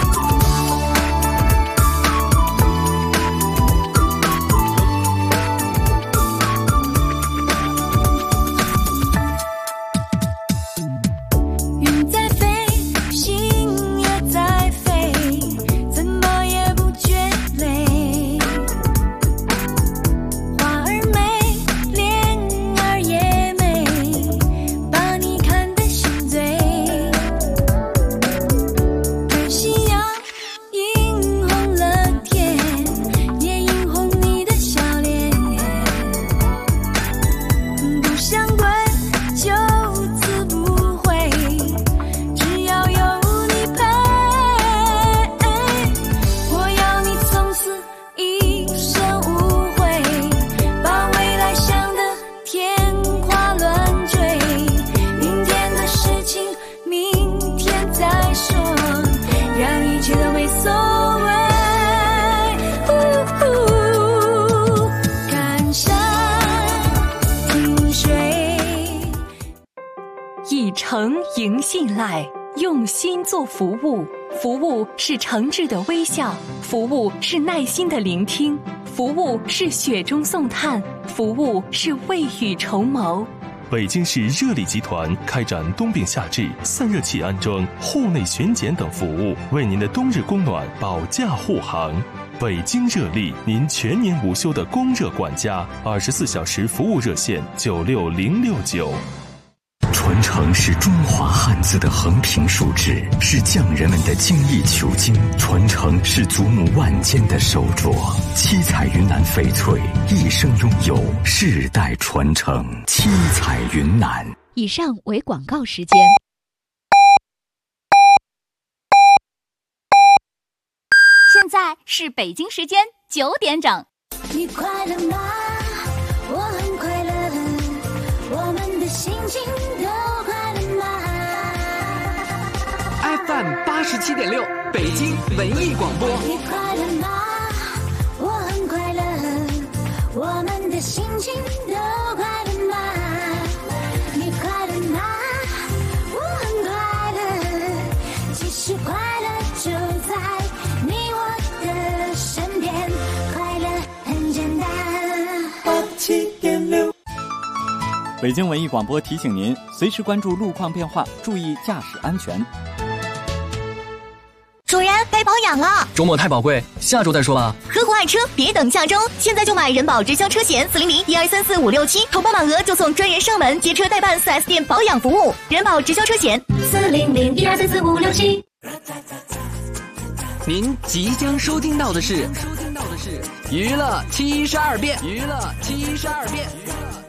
诚迎信赖，用心做服务。服务是诚挚的微笑，服务是耐心的聆听，服务是雪中送炭，服务是未雨绸缪。 北京市热力集团开展冬病夏治、散热器安装、户内巡检等服务，为您的冬日供暖保驾护航。北京热力，您全年无休的供热管家，24小时服务热线96069。 传承是中华汉字的横平竖直，是匠人们的精益求精；传承是祖母万间的手镯。七彩云南翡翠，一生拥有，世代传承。七彩云南。 以上为广告时间。现在是北京时间9点整。 你快乐吗？我很快乐，我们的心情都快乐吗 ？FM 87.6，北京文艺广播。 你快乐吗？我很快乐，我们的心情都快乐吗？你快乐吗？我很快乐，其实快乐就在你我的身边，快乐很简单。 87.6。 北京文艺广播提醒您，随时关注路况变化，注意驾驶安全。 主人，该保养了。 周末太宝贵，下周再说吧。 呵护爱车，别等下周，现在就买人保直销车险400-1234-567，投保满额就送专人上门接车代办 4S 店保养服务。人保直销车险400-1234-567。 您即将收听到的是娱乐72变。